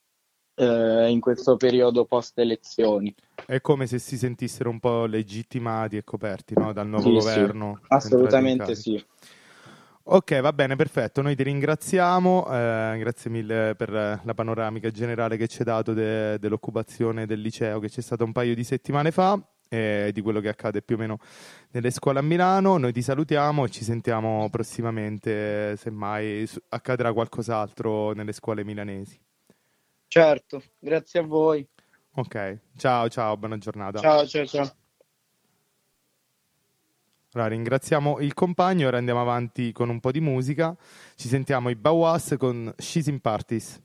eh, in questo periodo post elezioni. È come se si sentissero un po' legittimati e coperti, no? Dal nuovo sì, governo. Sì, assolutamente sì. Ok, va bene, perfetto. Noi ti ringraziamo, eh, grazie mille per la panoramica generale che ci hai dato de- dell'occupazione del liceo che c'è stata un paio di settimane fa. E di quello che accade più o meno nelle scuole a Milano. Noi ti salutiamo e ci sentiamo prossimamente, semmai accadrà qualcos'altro nelle scuole milanesi. Certo, grazie a voi. Ok, ciao ciao, buona giornata. Ciao ciao ciao. Allora, ringraziamo il compagno, ora andiamo avanti con un po' di musica. Ci sentiamo i Bauhaus con She's in Parties.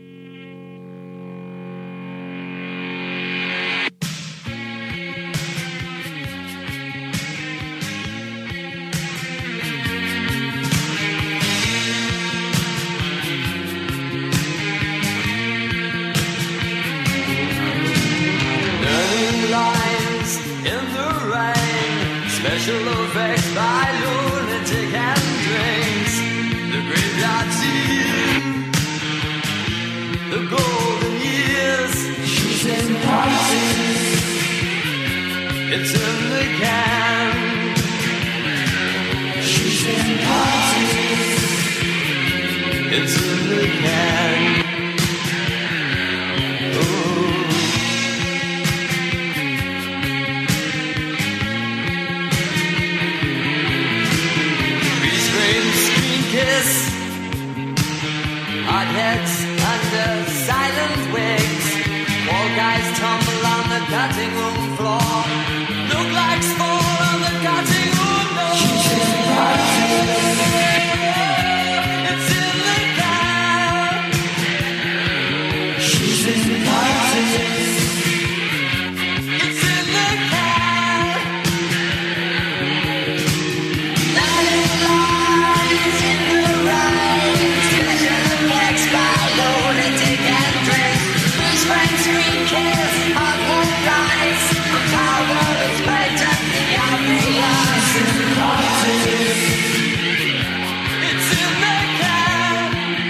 Special effects by lunatic and drinks. The graveyard scene, the golden years. She's in parties. It's in the can. She's in parties. It's in the can. Kiss, hot heads under silent wigs. All guys tumble on the cutting room floor. Look like small on the cutting room door. She's in parties. It's in the car. She's in parties. It's in the car. Night lights in the rise. Special effects by lunatic and drink. Whose friends scream kiss on the rise. The power is right at the obvious. She's in parties. It's in the car.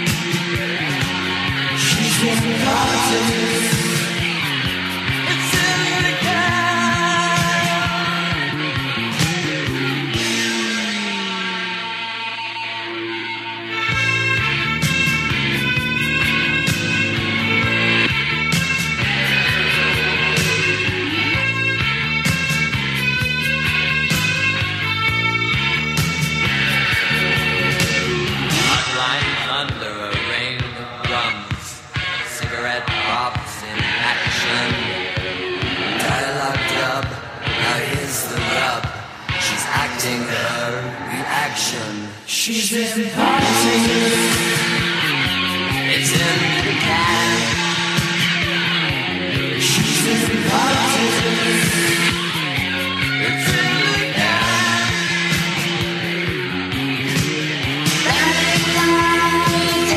She's in parties. It's in the car. Lines under a rain of drums, cigarette pops in action. Dialogue dub, now here's the rub. She's acting her reaction. She's in parties. It's in the can. She's in parties. It's in the can. Letting light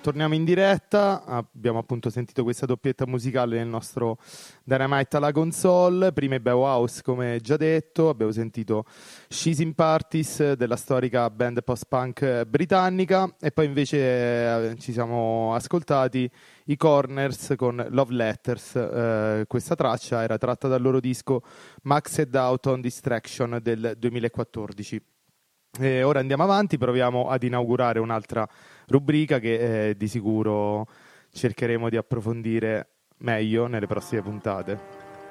torniamo in diretta, abbiamo appunto sentito questa doppietta musicale nel nostro Dynamite alla console, prima i Bauhaus come già detto, abbiamo sentito She's in Parties della storica band post-punk britannica e poi invece eh, ci siamo ascoltati i Corners con Love Letters, eh, questa traccia era tratta dal loro disco Maxed Out on Distraction del duemilaquattordici. E ora andiamo avanti, proviamo ad inaugurare un'altra rubrica che eh, di sicuro cercheremo di approfondire meglio nelle prossime puntate.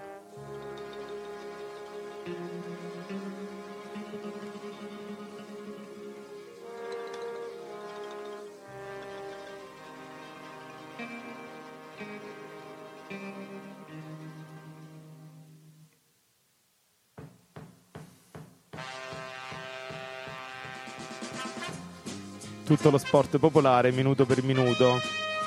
Tutto lo sport popolare minuto per minuto.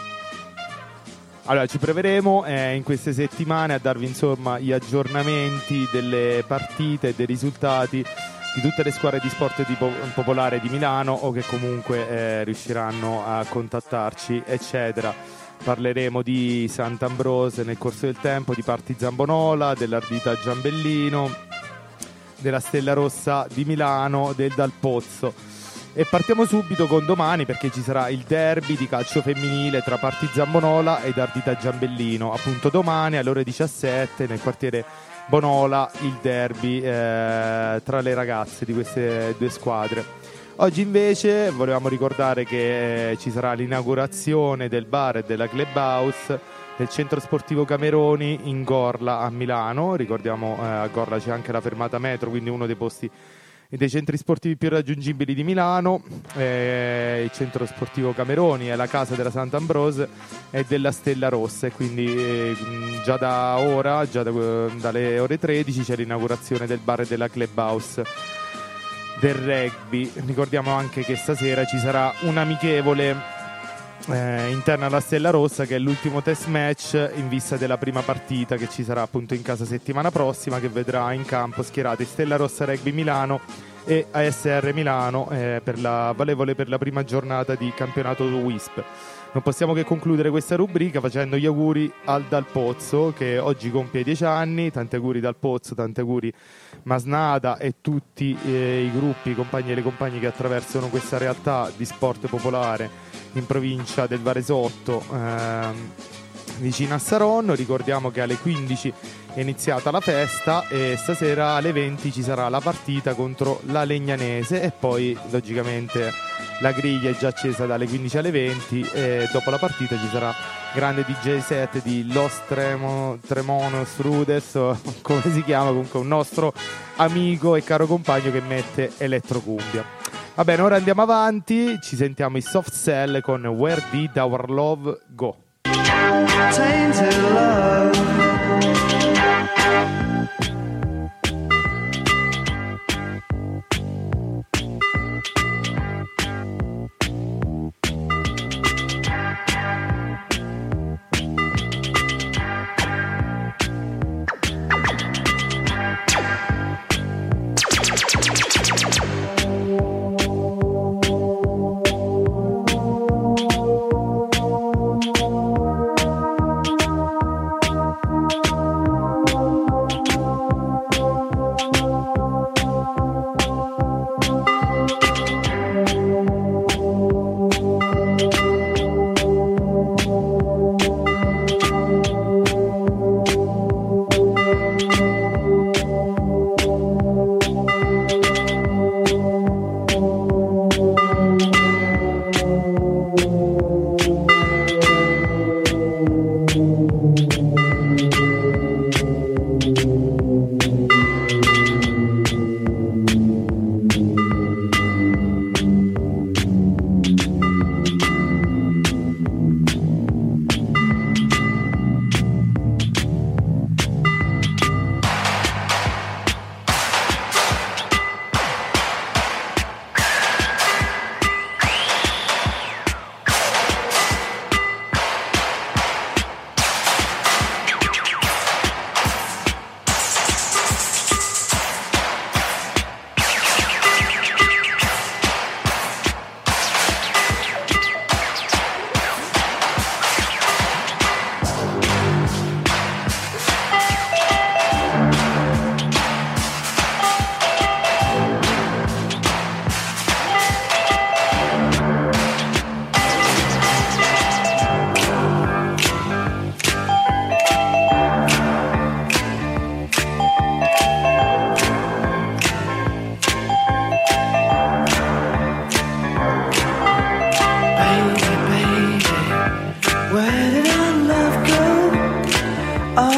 Allora ci proveremo eh, in queste settimane a darvi insomma gli aggiornamenti delle partite e dei risultati di tutte le squadre di sport tipo popolare di Milano o che comunque eh, riusciranno a contattarci eccetera. Parleremo di Sant'Ambrose nel corso del tempo, di Partizan Bonola, dell'Ardita Giambellino, della Stella Rossa di Milano, del Dal Pozzo. E partiamo subito con domani perché ci sarà il derby di calcio femminile tra Partizan Bonola ed Ardita Giambellino. Appunto domani alle ore diciassette nel quartiere Bonola il derby eh, tra le ragazze di queste due squadre. Oggi invece volevamo ricordare che eh, ci sarà l'inaugurazione del bar e della clubhouse del centro sportivo Cameroni in Gorla a Milano. Ricordiamo eh, a Gorla c'è anche la fermata metro, quindi uno dei posti e dei centri sportivi più raggiungibili di Milano. Eh, il centro sportivo Cameroni è la casa della Sant'Ambrose e della Stella Rossa e quindi eh, già da ora, già da, dalle ore tredici c'è l'inaugurazione del bar e della clubhouse del rugby. Ricordiamo anche che stasera ci sarà un amichevole Eh, interna alla Stella Rossa che è l'ultimo test match in vista della prima partita che ci sarà appunto in casa settimana prossima, che vedrà in campo schierate Stella Rossa Rugby Milano e A S R Milano eh, per la valevole per la prima giornata di campionato W I S P. Non possiamo che concludere questa rubrica facendo gli auguri al Dal Pozzo che oggi compie dieci anni. Tanti auguri Dal Pozzo, tanti auguri Masnada e tutti eh, i gruppi, i compagni e le compagne che attraversano questa realtà di sport popolare in provincia del Varesotto, ehm, vicino a Saronno. Ricordiamo che alle quindici è iniziata la festa e stasera alle venti ci sarà la partita contro la Legnanese e poi logicamente la griglia è già accesa dalle quindici alle venti e dopo la partita ci sarà grande D J set di Los Tremo, Tremonos Rudes o come si chiama, comunque un nostro amico e caro compagno che mette elettrocumbia. Va bene, ora andiamo avanti, ci sentiamo i Soft Cell con Where Did Our Love Go? Tainted love.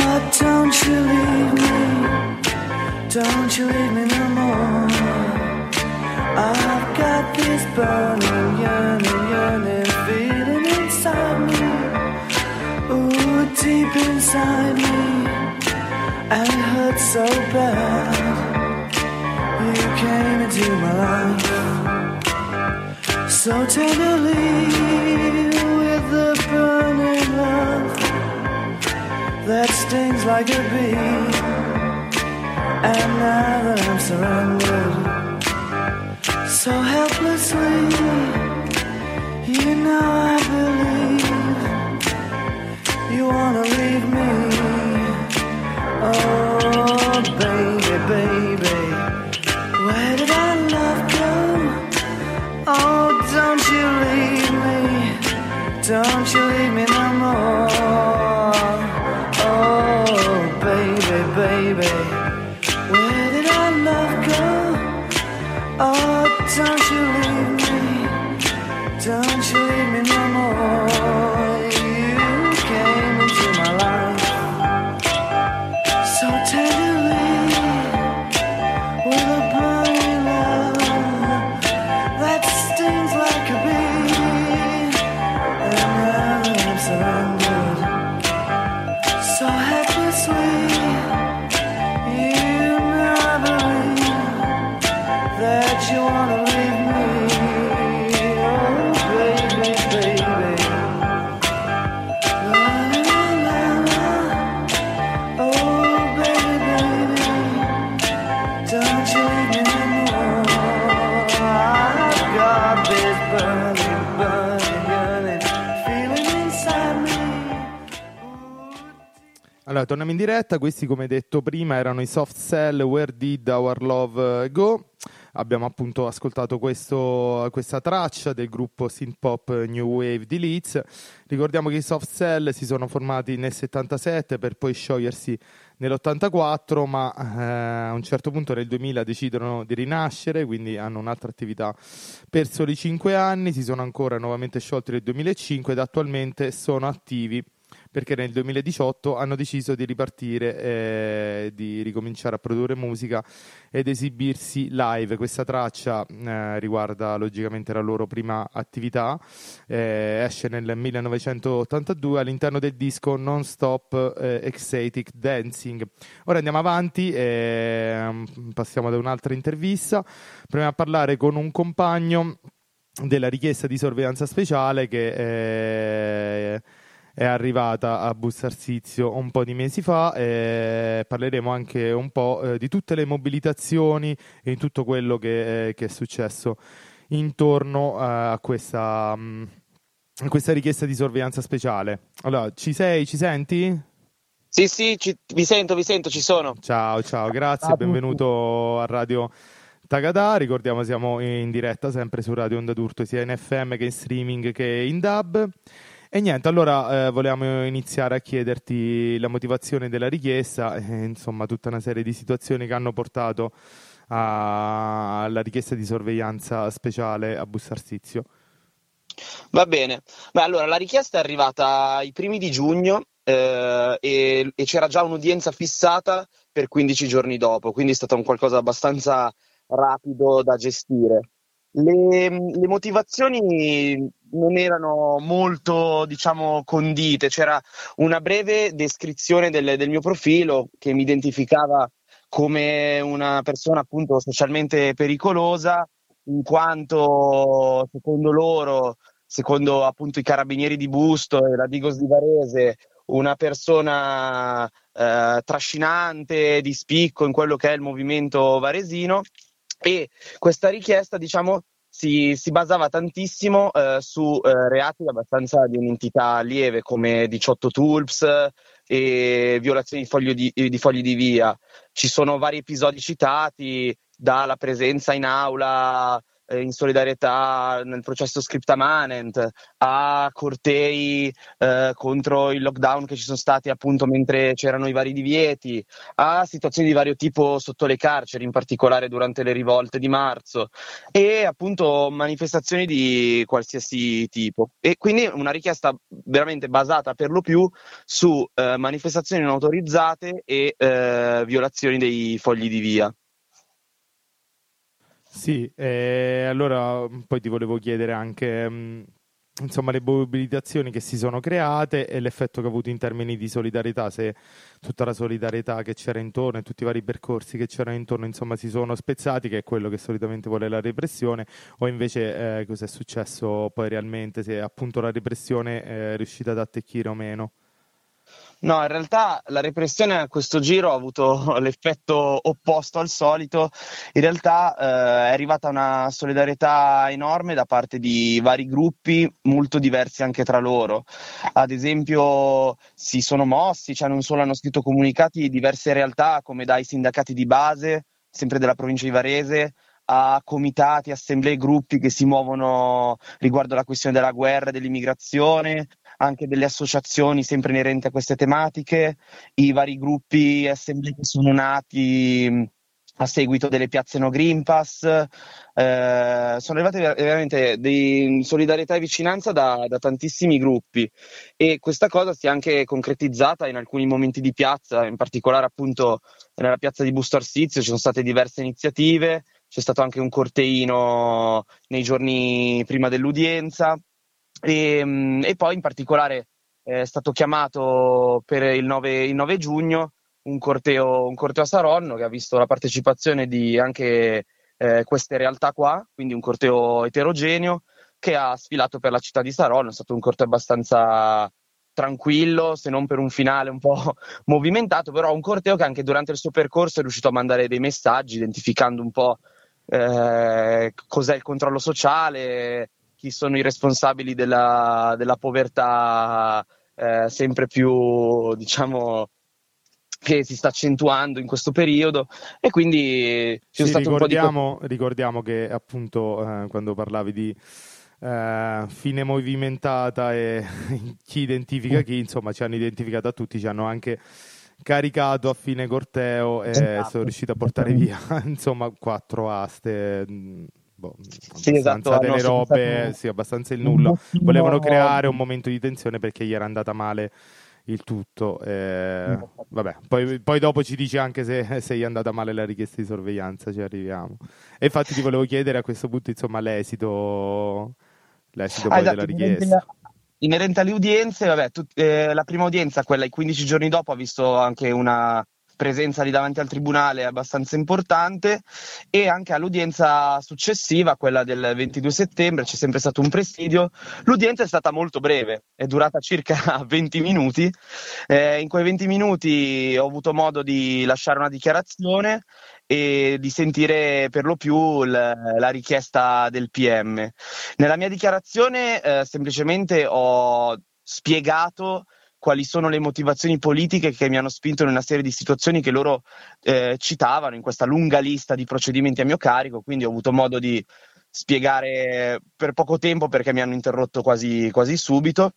Oh, don't you leave me, don't you leave me no more. I've got this burning, yearning, yearning feeling inside me. Ooh, deep inside me, and it hurts so bad. You came into my life so tenderly, with the burning love that stings like a bee. And now that I'm surrendered so helplessly, you know I believe you wanna leave me. Oh, baby, baby, where did our love go? Oh, don't you leave me, don't you leave me no more. Oh, baby, baby, where did our love go? Oh, don't you leave me, don't you leave me no more. You came into my life so tenderly, with a burning love that stings like a bee. And now that I'm surrendered so helplessly, you know I believe that you wanna leave me. Oh, baby, baby, la, la, la, la. Oh, baby, baby, don't you leave me no more. I've got this burning, burning, burning feeling inside me. Allora, torniamo in diretta. Questi, come detto prima, erano i Soft Cell, Where Did Our Love Go? Abbiamo appunto ascoltato questo, questa traccia del gruppo synth pop New Wave di Leeds. Ricordiamo che i Soft Cell si sono formati nel settantasette per poi sciogliersi nell'ottantaquattro, ma eh, a un certo punto nel duemila decidono di rinascere, quindi hanno un'altra attività per soli cinque anni. Si sono ancora nuovamente sciolti nel duemilacinque ed attualmente sono attivi perché nel duemiladiciotto hanno deciso di ripartire, eh, di ricominciare a produrre musica ed esibirsi live. Questa traccia eh, riguarda logicamente la loro prima attività, eh, esce nel millenovecentottantadue all'interno del disco Non Stop eh, Ecstatic Dancing. Ora andiamo avanti e passiamo ad un'altra intervista. Proviamo a parlare con un compagno della richiesta di sorveglianza speciale che eh, è arrivata a Bussarsizio un po' di mesi fa. E parleremo anche un po' eh, di tutte le mobilitazioni e di tutto quello che, eh, che è successo intorno eh, a questa, mh, a questa richiesta di sorveglianza speciale. Allora, ci sei? Ci senti? Sì, sì, ci- vi sento, vi sento, ci sono. Ciao, ciao, grazie, benvenuto a Radio Tagadà. Ricordiamo, siamo in diretta sempre su Radio Onda d'Urto, sia in F M che in streaming che in D A B. E niente, allora eh, volevamo iniziare a chiederti la motivazione della richiesta, e, insomma tutta una serie di situazioni che hanno portato a- alla richiesta di sorveglianza speciale a Bussarsizio. Va bene. Beh, allora, la richiesta è arrivata ai primi di giugno eh, e, e c'era già un'udienza fissata per quindici giorni dopo, quindi è stato un qualcosa abbastanza rapido da gestire. Le, le motivazioni non erano molto, diciamo, condite. C'era una breve descrizione del, del mio profilo che mi identificava come una persona appunto socialmente pericolosa, in quanto secondo loro, secondo appunto i carabinieri di Busto e la Digos di Varese, una persona eh, trascinante, di spicco in quello che è il movimento varesino. E questa richiesta, diciamo, si, si basava tantissimo eh, su eh, reati abbastanza di un'entità lieve, come diciotto tulps e violazioni di, foglio di, di fogli di via. Ci sono vari episodi citati, dalla presenza in aula eh, in solidarietà nel processo Scripta Manent, a cortei eh, contro il lockdown che ci sono stati appunto mentre c'erano i vari divieti, a situazioni di vario tipo sotto le carceri, in particolare durante le rivolte di marzo, e appunto manifestazioni di qualsiasi tipo. E quindi una richiesta veramente basata per lo più su eh, manifestazioni non autorizzate e eh, violazioni dei fogli di via. Sì, eh, allora poi ti volevo chiedere anche mh, insomma le mobilitazioni che si sono create e l'effetto che ha avuto in termini di solidarietà, se tutta la solidarietà che c'era intorno e tutti i vari percorsi che c'erano intorno insomma si sono spezzati, che è quello che solitamente vuole la repressione, o invece eh, cosa è successo poi realmente, se appunto la repressione è riuscita ad attecchire o meno. No, in realtà la repressione a questo giro ha avuto l'effetto opposto al solito. In realtà eh, è arrivata una solidarietà enorme da parte di vari gruppi, molto diversi anche tra loro. Ad esempio, si sono mossi, cioè non solo hanno scritto comunicati, diverse realtà, come dai sindacati di base, sempre della provincia di Varese, a comitati, assemblee, gruppi che si muovono riguardo alla questione della guerra e dell'immigrazione, anche delle associazioni sempre inerenti a queste tematiche, i vari gruppi e assemblee che sono nati mh, a seguito delle piazze No Green Pass. Eh, sono arrivate ver- veramente di solidarietà e vicinanza da, da tantissimi gruppi, e questa cosa si è anche concretizzata in alcuni momenti di piazza, in particolare appunto nella piazza di Busto Arsizio ci sono state diverse iniziative, c'è stato anche un corteino nei giorni prima dell'udienza. E, mh, e poi in particolare eh, è stato chiamato per il nove, il nove giugno un corteo, un corteo a Saronno, che ha visto la partecipazione di anche eh, queste realtà qua, quindi un corteo eterogeneo che ha sfilato per la città di Saronno. È stato un corteo abbastanza tranquillo, se non per un finale un po' movimentato, però un corteo che anche durante il suo percorso è riuscito a mandare dei messaggi identificando un po' eh, cos'è il controllo sociale, chi sono i responsabili della, della povertà eh, sempre più, diciamo, che si sta accentuando in questo periodo, e quindi c'è Sì, stato un po' di... ricordiamo, ricordiamo che appunto eh, quando parlavi di eh, fine movimentata e chi identifica chi, insomma ci hanno identificato a tutti, ci hanno anche caricato a fine corteo e Esatto. sono riuscito a portare via insomma quattro aste. mh, Boh, Sì, esatto, abbastanza delle hanno sempre robe, stato sì, abbastanza il un nulla. pochino- Volevano creare un momento di tensione perché gli era andata male il tutto. eh, vabbè, poi, poi dopo ci dici anche se, se gli è andata male la richiesta di sorveglianza, ci arriviamo. E infatti ti volevo chiedere a questo punto, insomma, l'esito, l'esito Ah, poi esatto, della inerente, richiesta. inerente alle udienze, vabbè, tut- eh, la prima udienza, quella i quindici giorni dopo, ha visto anche una presenza lì davanti al tribunale abbastanza importante, e anche all'udienza successiva, quella del ventidue settembre, c'è sempre stato un presidio. L'udienza è stata molto breve, è durata circa venti minuti. Eh, in quei venti minuti ho avuto modo di lasciare una dichiarazione e di sentire per lo più l- la richiesta del P M. Nella mia dichiarazione eh, semplicemente ho spiegato quali sono le motivazioni politiche che mi hanno spinto in una serie di situazioni che loro eh, citavano in questa lunga lista di procedimenti a mio carico, quindi ho avuto modo di spiegare per poco tempo perché mi hanno interrotto quasi, quasi subito.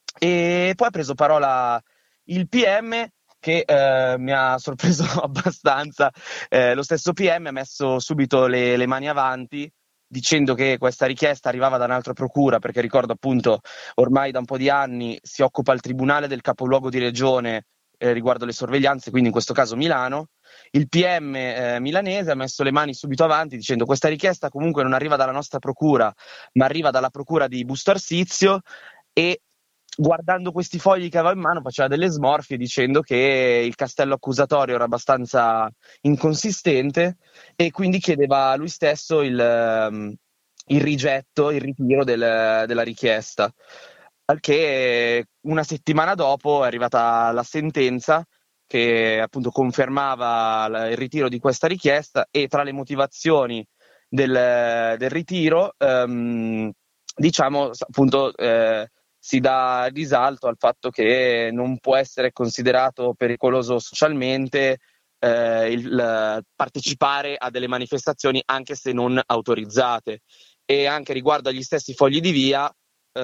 E poi ha preso parola il P M, che eh, mi ha sorpreso abbastanza. Eh, lo stesso P M ha messo subito le, le mani avanti, dicendo che questa richiesta arrivava da un'altra procura, perché ricordo appunto ormai da un po' di anni si occupa il tribunale del capoluogo di regione eh, riguardo le sorveglianze, quindi in questo caso Milano. Il P M eh, milanese ha messo le mani subito avanti dicendo: questa richiesta comunque non arriva dalla nostra procura, ma arriva dalla procura di Busto Arsizio, e guardando questi fogli che aveva in mano faceva delle smorfie dicendo che il castello accusatorio era abbastanza inconsistente, e quindi chiedeva lui stesso il, ehm, il rigetto, il ritiro del- della richiesta. Al che una settimana dopo è arrivata la sentenza che appunto confermava la- il ritiro di questa richiesta, e tra le motivazioni del, del ritiro, ehm, diciamo appunto eh, si dà risalto al fatto che non può essere considerato pericoloso socialmente eh, il, il partecipare a delle manifestazioni anche se non autorizzate. E anche riguardo agli stessi fogli di via,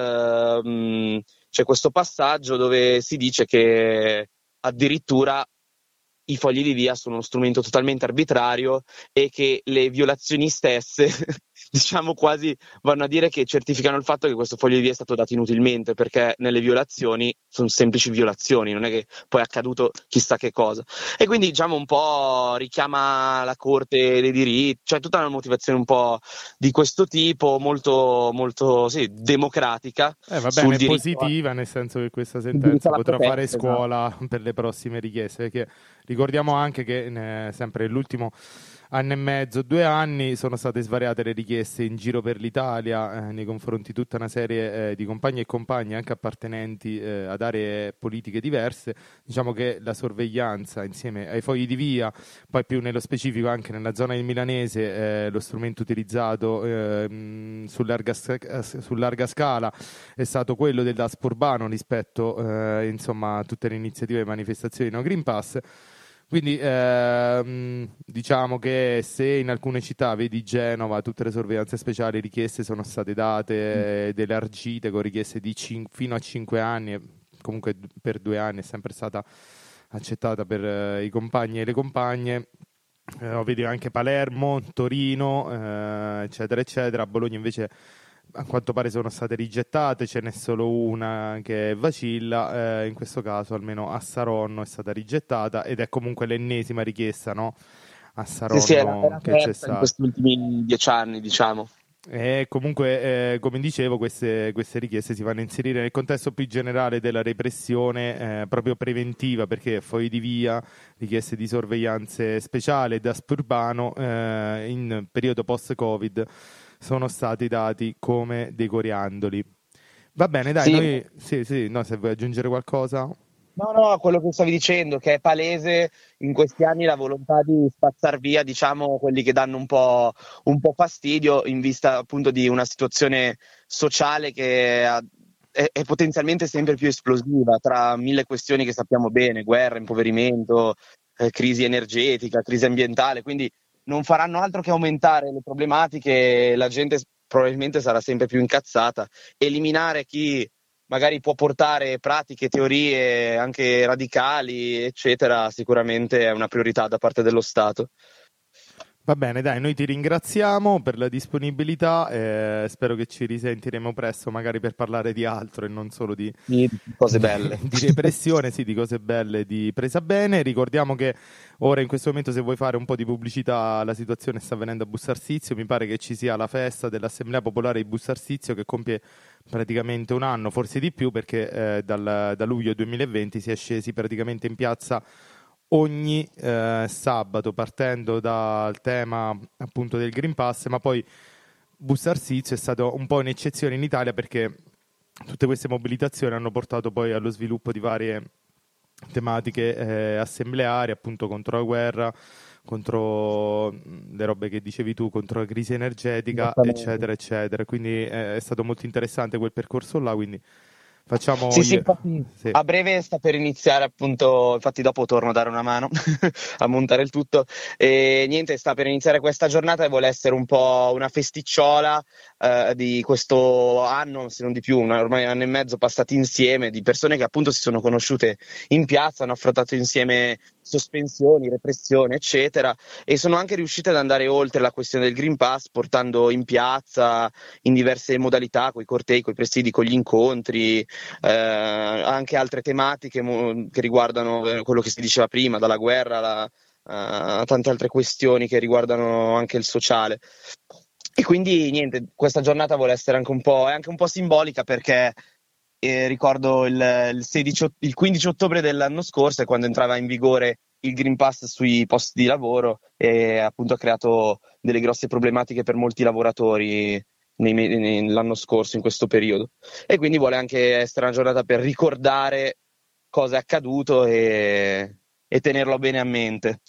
ehm, c'è questo passaggio dove si dice che addirittura i fogli di via sono uno strumento totalmente arbitrario e che le violazioni stesse, diciamo quasi, vanno a dire che certificano il fatto che questo foglio di via è stato dato inutilmente, perché nelle violazioni sono semplici violazioni, non è che poi è accaduto chissà che cosa. E quindi diciamo un po' richiama la Corte dei diritti, cioè tutta una motivazione un po' di questo tipo, molto, molto sì, democratica. Eh, va sul bene, diritto positiva, nel senso che questa diritto sentenza alla potrà protesta, fare esatto. scuola per le prossime richieste, perché ricordiamo anche che eh, sempre nell'ultimo anno e mezzo, due anni, sono state svariate le richieste in giro per l'Italia eh, nei confronti di tutta una serie eh, di compagni e compagni, anche appartenenti eh, ad aree politiche diverse. Diciamo che la sorveglianza insieme ai fogli di via, poi più nello specifico anche nella zona del Milanese, eh, lo strumento utilizzato eh, mh, su, larga sca- su larga scala è stato quello del DASPO urbano rispetto eh, insomma, a tutte le iniziative e manifestazioni no Green Pass. Quindi ehm, diciamo che se in alcune città, vedi Genova, tutte le sorveglianze speciali richieste sono state date, ed elargite con richieste di cin- fino a cinque anni, e comunque d- per due anni è sempre stata accettata per eh, i compagni e le compagne. Eh, vedi anche Palermo, Torino, eh, eccetera, eccetera. A Bologna invece a quanto pare sono state rigettate, ce n'è solo una che vacilla, eh, in questo caso almeno a Saronno è stata rigettata ed è comunque l'ennesima richiesta, no? A Sì, sì, è la, è Saronno la che c'è terza in stata. questi ultimi dieci anni, diciamo. E comunque, eh, come dicevo, queste, queste richieste si vanno a inserire nel contesto più generale della repressione, eh, proprio preventiva, perché fogli di via, richieste di sorveglianze speciale, DASPO urbano, eh, in periodo post-Covid sono stati dati come dei coriandoli. Va bene, dai, Sì. noi... Sì, sì, no, se vuoi aggiungere qualcosa... No, no, quello che stavi dicendo, che è palese in questi anni la volontà di spazzar via, diciamo, quelli che danno un po', un po' fastidio in vista appunto di una situazione sociale che ha- è, è potenzialmente sempre più esplosiva tra mille questioni che sappiamo bene, guerra, impoverimento, eh, crisi energetica, crisi ambientale, quindi non faranno altro che aumentare le problematiche, la gente s- probabilmente sarà sempre più incazzata. Eliminare chi magari può portare pratiche, teorie anche radicali, eccetera, sicuramente è una priorità da parte dello Stato. Va bene, dai, noi ti ringraziamo per la disponibilità e spero che ci risentiremo presto, magari per parlare di altro e non solo di, Di cose belle. di repressione, sì, di cose belle, di presa bene. Ricordiamo che ora in questo momento, se vuoi fare un po' di pubblicità, la situazione sta avvenendo a Bussarsizio. Mi pare che ci sia la festa dell'Assemblea Popolare di Bussarsizio che compie praticamente un anno, forse di più, perché eh, dal, da luglio duemilaventi si è scesi praticamente in piazza ogni eh, sabato, partendo dal tema appunto del Green Pass, ma poi Bussarsizio è stato un po' un'eccezione in Italia perché tutte queste mobilitazioni hanno portato poi allo sviluppo di varie tematiche eh, assembleari, appunto contro la guerra, contro mh, le robe che dicevi tu, contro la crisi energetica, Esattamente. eccetera, eccetera. Quindi eh, è stato molto interessante quel percorso là, quindi facciamo... Sì, sì, gli- infatti sì. a breve sta per iniziare appunto, infatti dopo torno a dare una mano a montare il tutto e niente, sta per iniziare questa giornata e vuole essere un po' una festicciola eh, di questo anno, se non di più, una- ormai un anno e mezzo passati insieme, di persone che appunto si sono conosciute in piazza, hanno affrontato insieme sospensioni, repressioni, eccetera, e sono anche riuscite ad andare oltre la questione del Green Pass, portando in piazza in diverse modalità, con i cortei, con i presidi, con gli incontri, eh, anche altre tematiche mo- che riguardano eh, quello che si diceva prima, dalla guerra alla- a tante altre questioni che riguardano anche il sociale. E quindi niente, questa giornata vuole essere anche un po', è anche un po' simbolica perché eh, ricordo il, il sedici ot- il quindici ottobre dell'anno scorso è quando entrava in vigore il Green Pass sui posti di lavoro e appunto ha creato delle grosse problematiche per molti lavoratori nei me- nei- l'anno scorso in questo periodo. E quindi vuole anche essere una giornata per ricordare cosa è accaduto e, e tenerlo bene a mente.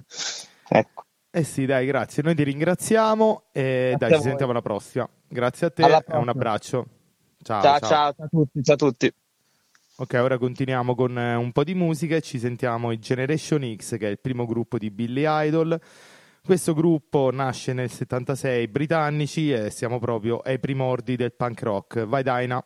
Ecco. Eh sì, dai, grazie. Noi ti ringraziamo e Grazie dai, a ci voi. sentiamo alla prossima. Grazie a te Alla e un prossima. abbraccio. Ciao, Ciao, ciao. ciao, ciao a tutti, ciao a tutti. Ok, ora continuiamo con eh, un po' di musica e ci sentiamo i Generation X, che è il primo gruppo di Billy Idol. Questo gruppo nasce nel settantasei, britannici, e siamo proprio ai primordi del punk rock. Vai Daina.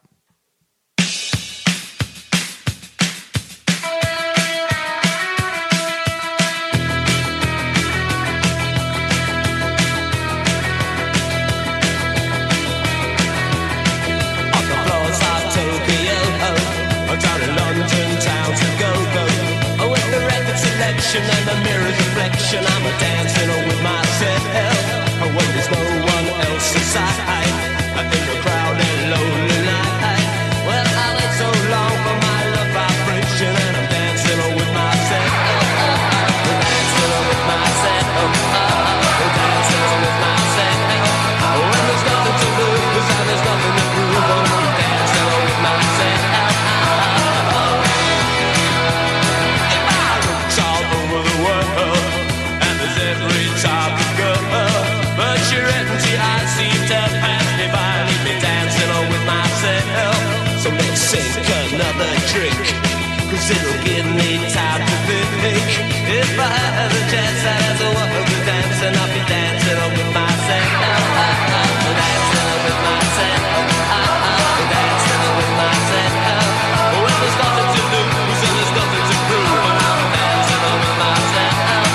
And the mirror's reflection, I'm a dancing with myself. When there's no one else inside, in the crowded lonely night. Well, I wait so long for my love vibration, and I'm dancing with myself. I'm dancing with myself. I'm dancing with myself. When there's nothing to lose and there's nothing to prove, I'm dancing with myself. Another drink, cause it'll give me time to think. If I had a chance, I'd as a woman be dancing, I'll be dancing with myself. I'm dancing with myself. I'm dancing with myself. When there's nothing to lose and there's nothing to prove, I'm dancing with myself.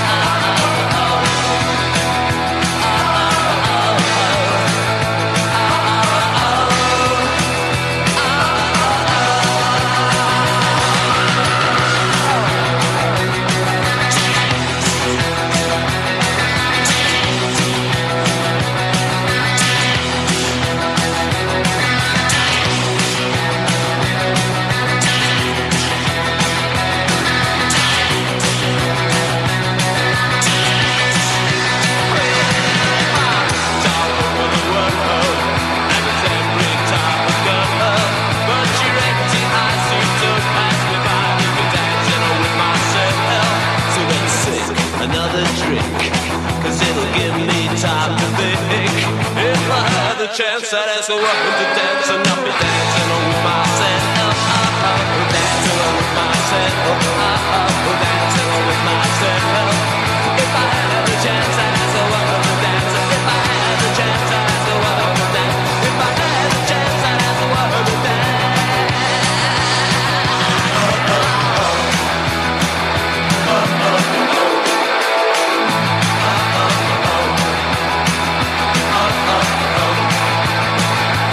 Chance that as a woman to dance and I'll be dancing with myself. I'm dancing with myself. I'm dancing with myself. If I had a chance as a woman to dance, if I had a chance as a woman to dance, if I had a chance as a woman to dance.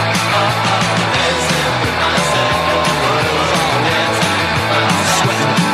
Dancing with myself, sweating.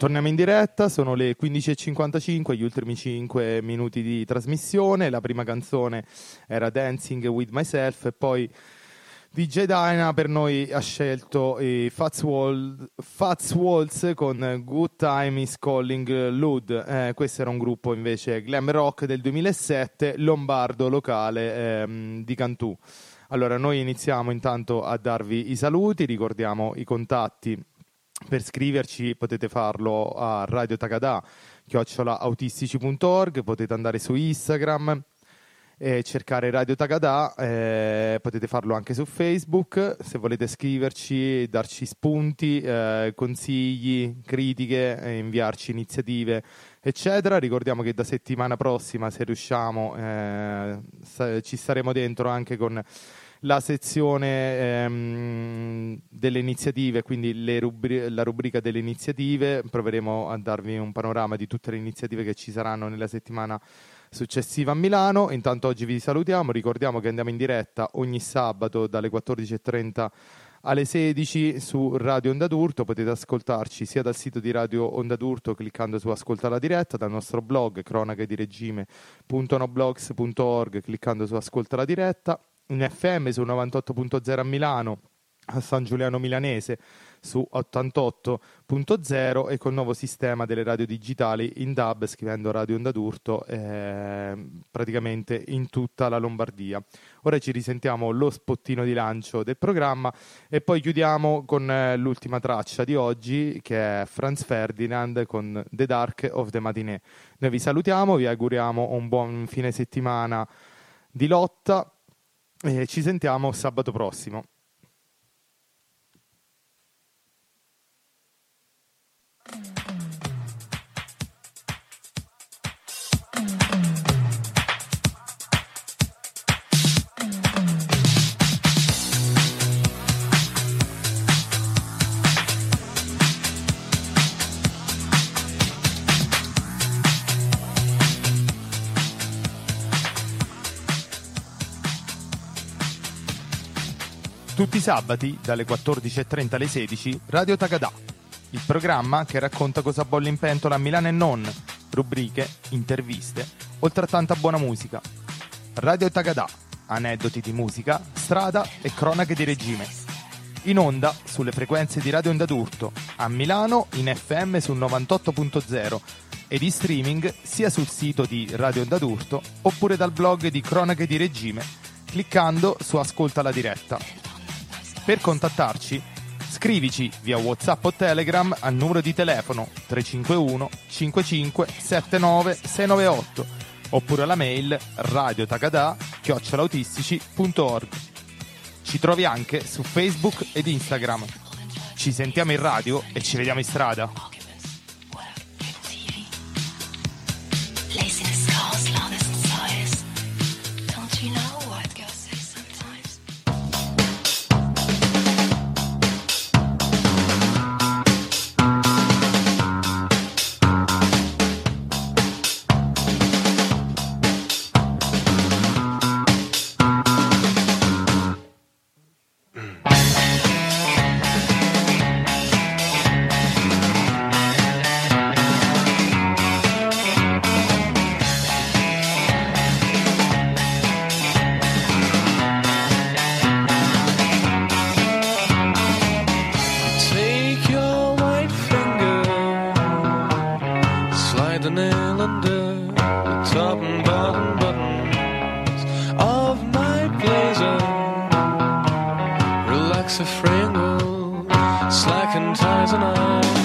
Torniamo in diretta, sono le quindici e cinquantacinque, gli ultimi cinque minuti di trasmissione. La prima canzone era Dancing with Myself e poi D J Dyna per noi ha scelto i Fats, Wal- Fats Waltz con Good Time is Calling Lud. Eh, questo era un gruppo invece glam rock del duemilasette, lombardo locale ehm, di Cantù. Allora noi iniziamo intanto a darvi i saluti, ricordiamo i contatti. Per scriverci potete farlo a Radio Takada, chiocciola autistici punto org, potete andare su Instagram e cercare Radio Takada, eh, potete farlo anche su Facebook, se volete scriverci, darci spunti, eh, consigli, critiche, eh, inviarci iniziative, eccetera. Ricordiamo che da settimana prossima, se riusciamo, eh, sa- ci staremo dentro anche con la sezione ehm, delle iniziative, quindi le rubri- la rubrica delle iniziative. Proveremo a darvi un panorama di tutte le iniziative che ci saranno nella settimana successiva a Milano. Intanto oggi vi salutiamo, ricordiamo che andiamo in diretta ogni sabato dalle quattordici e trenta alle sedici su Radio Onda d'Urto. Potete ascoltarci sia dal sito di Radio Onda d'Urto cliccando su Ascolta la diretta, dal nostro blog cronache di regime punto noblogs punto org cliccando su Ascolta la diretta, in F M su novantotto punto zero a Milano, a San Giuliano Milanese su ottantotto punto zero e col nuovo sistema delle radio digitali in D A B scrivendo Radio Onda d'Urto eh, praticamente in tutta la Lombardia. Ora ci risentiamo lo spottino di lancio del programma e poi chiudiamo con eh, l'ultima traccia di oggi, che è Franz Ferdinand con The Dark of the Matinee. Noi vi salutiamo, vi auguriamo un buon fine settimana di lotta e ci sentiamo sabato prossimo. Tutti i sabati, dalle quattordici e trenta alle sedici, Radio Takada, il programma che racconta cosa bolle in pentola a Milano e non, rubriche, interviste, oltre a tanta buona musica. Radio Takada, aneddoti di musica, strada e cronache di regime. In onda sulle frequenze di Radio Onda d'Urto, a Milano in F M sul novantotto punto zero e di streaming sia sul sito di Radio Onda d'Urto oppure dal blog di Cronache di Regime, cliccando su Ascolta la diretta. Per contattarci, scrivici via WhatsApp o Telegram al numero di telefono tre cinque uno cinque cinque sette nove sei nove otto oppure alla mail radiotakada chiocciola autistici punto org. Ci trovi anche su Facebook ed Instagram. Ci sentiamo in radio e ci vediamo in strada. Slack and ties and I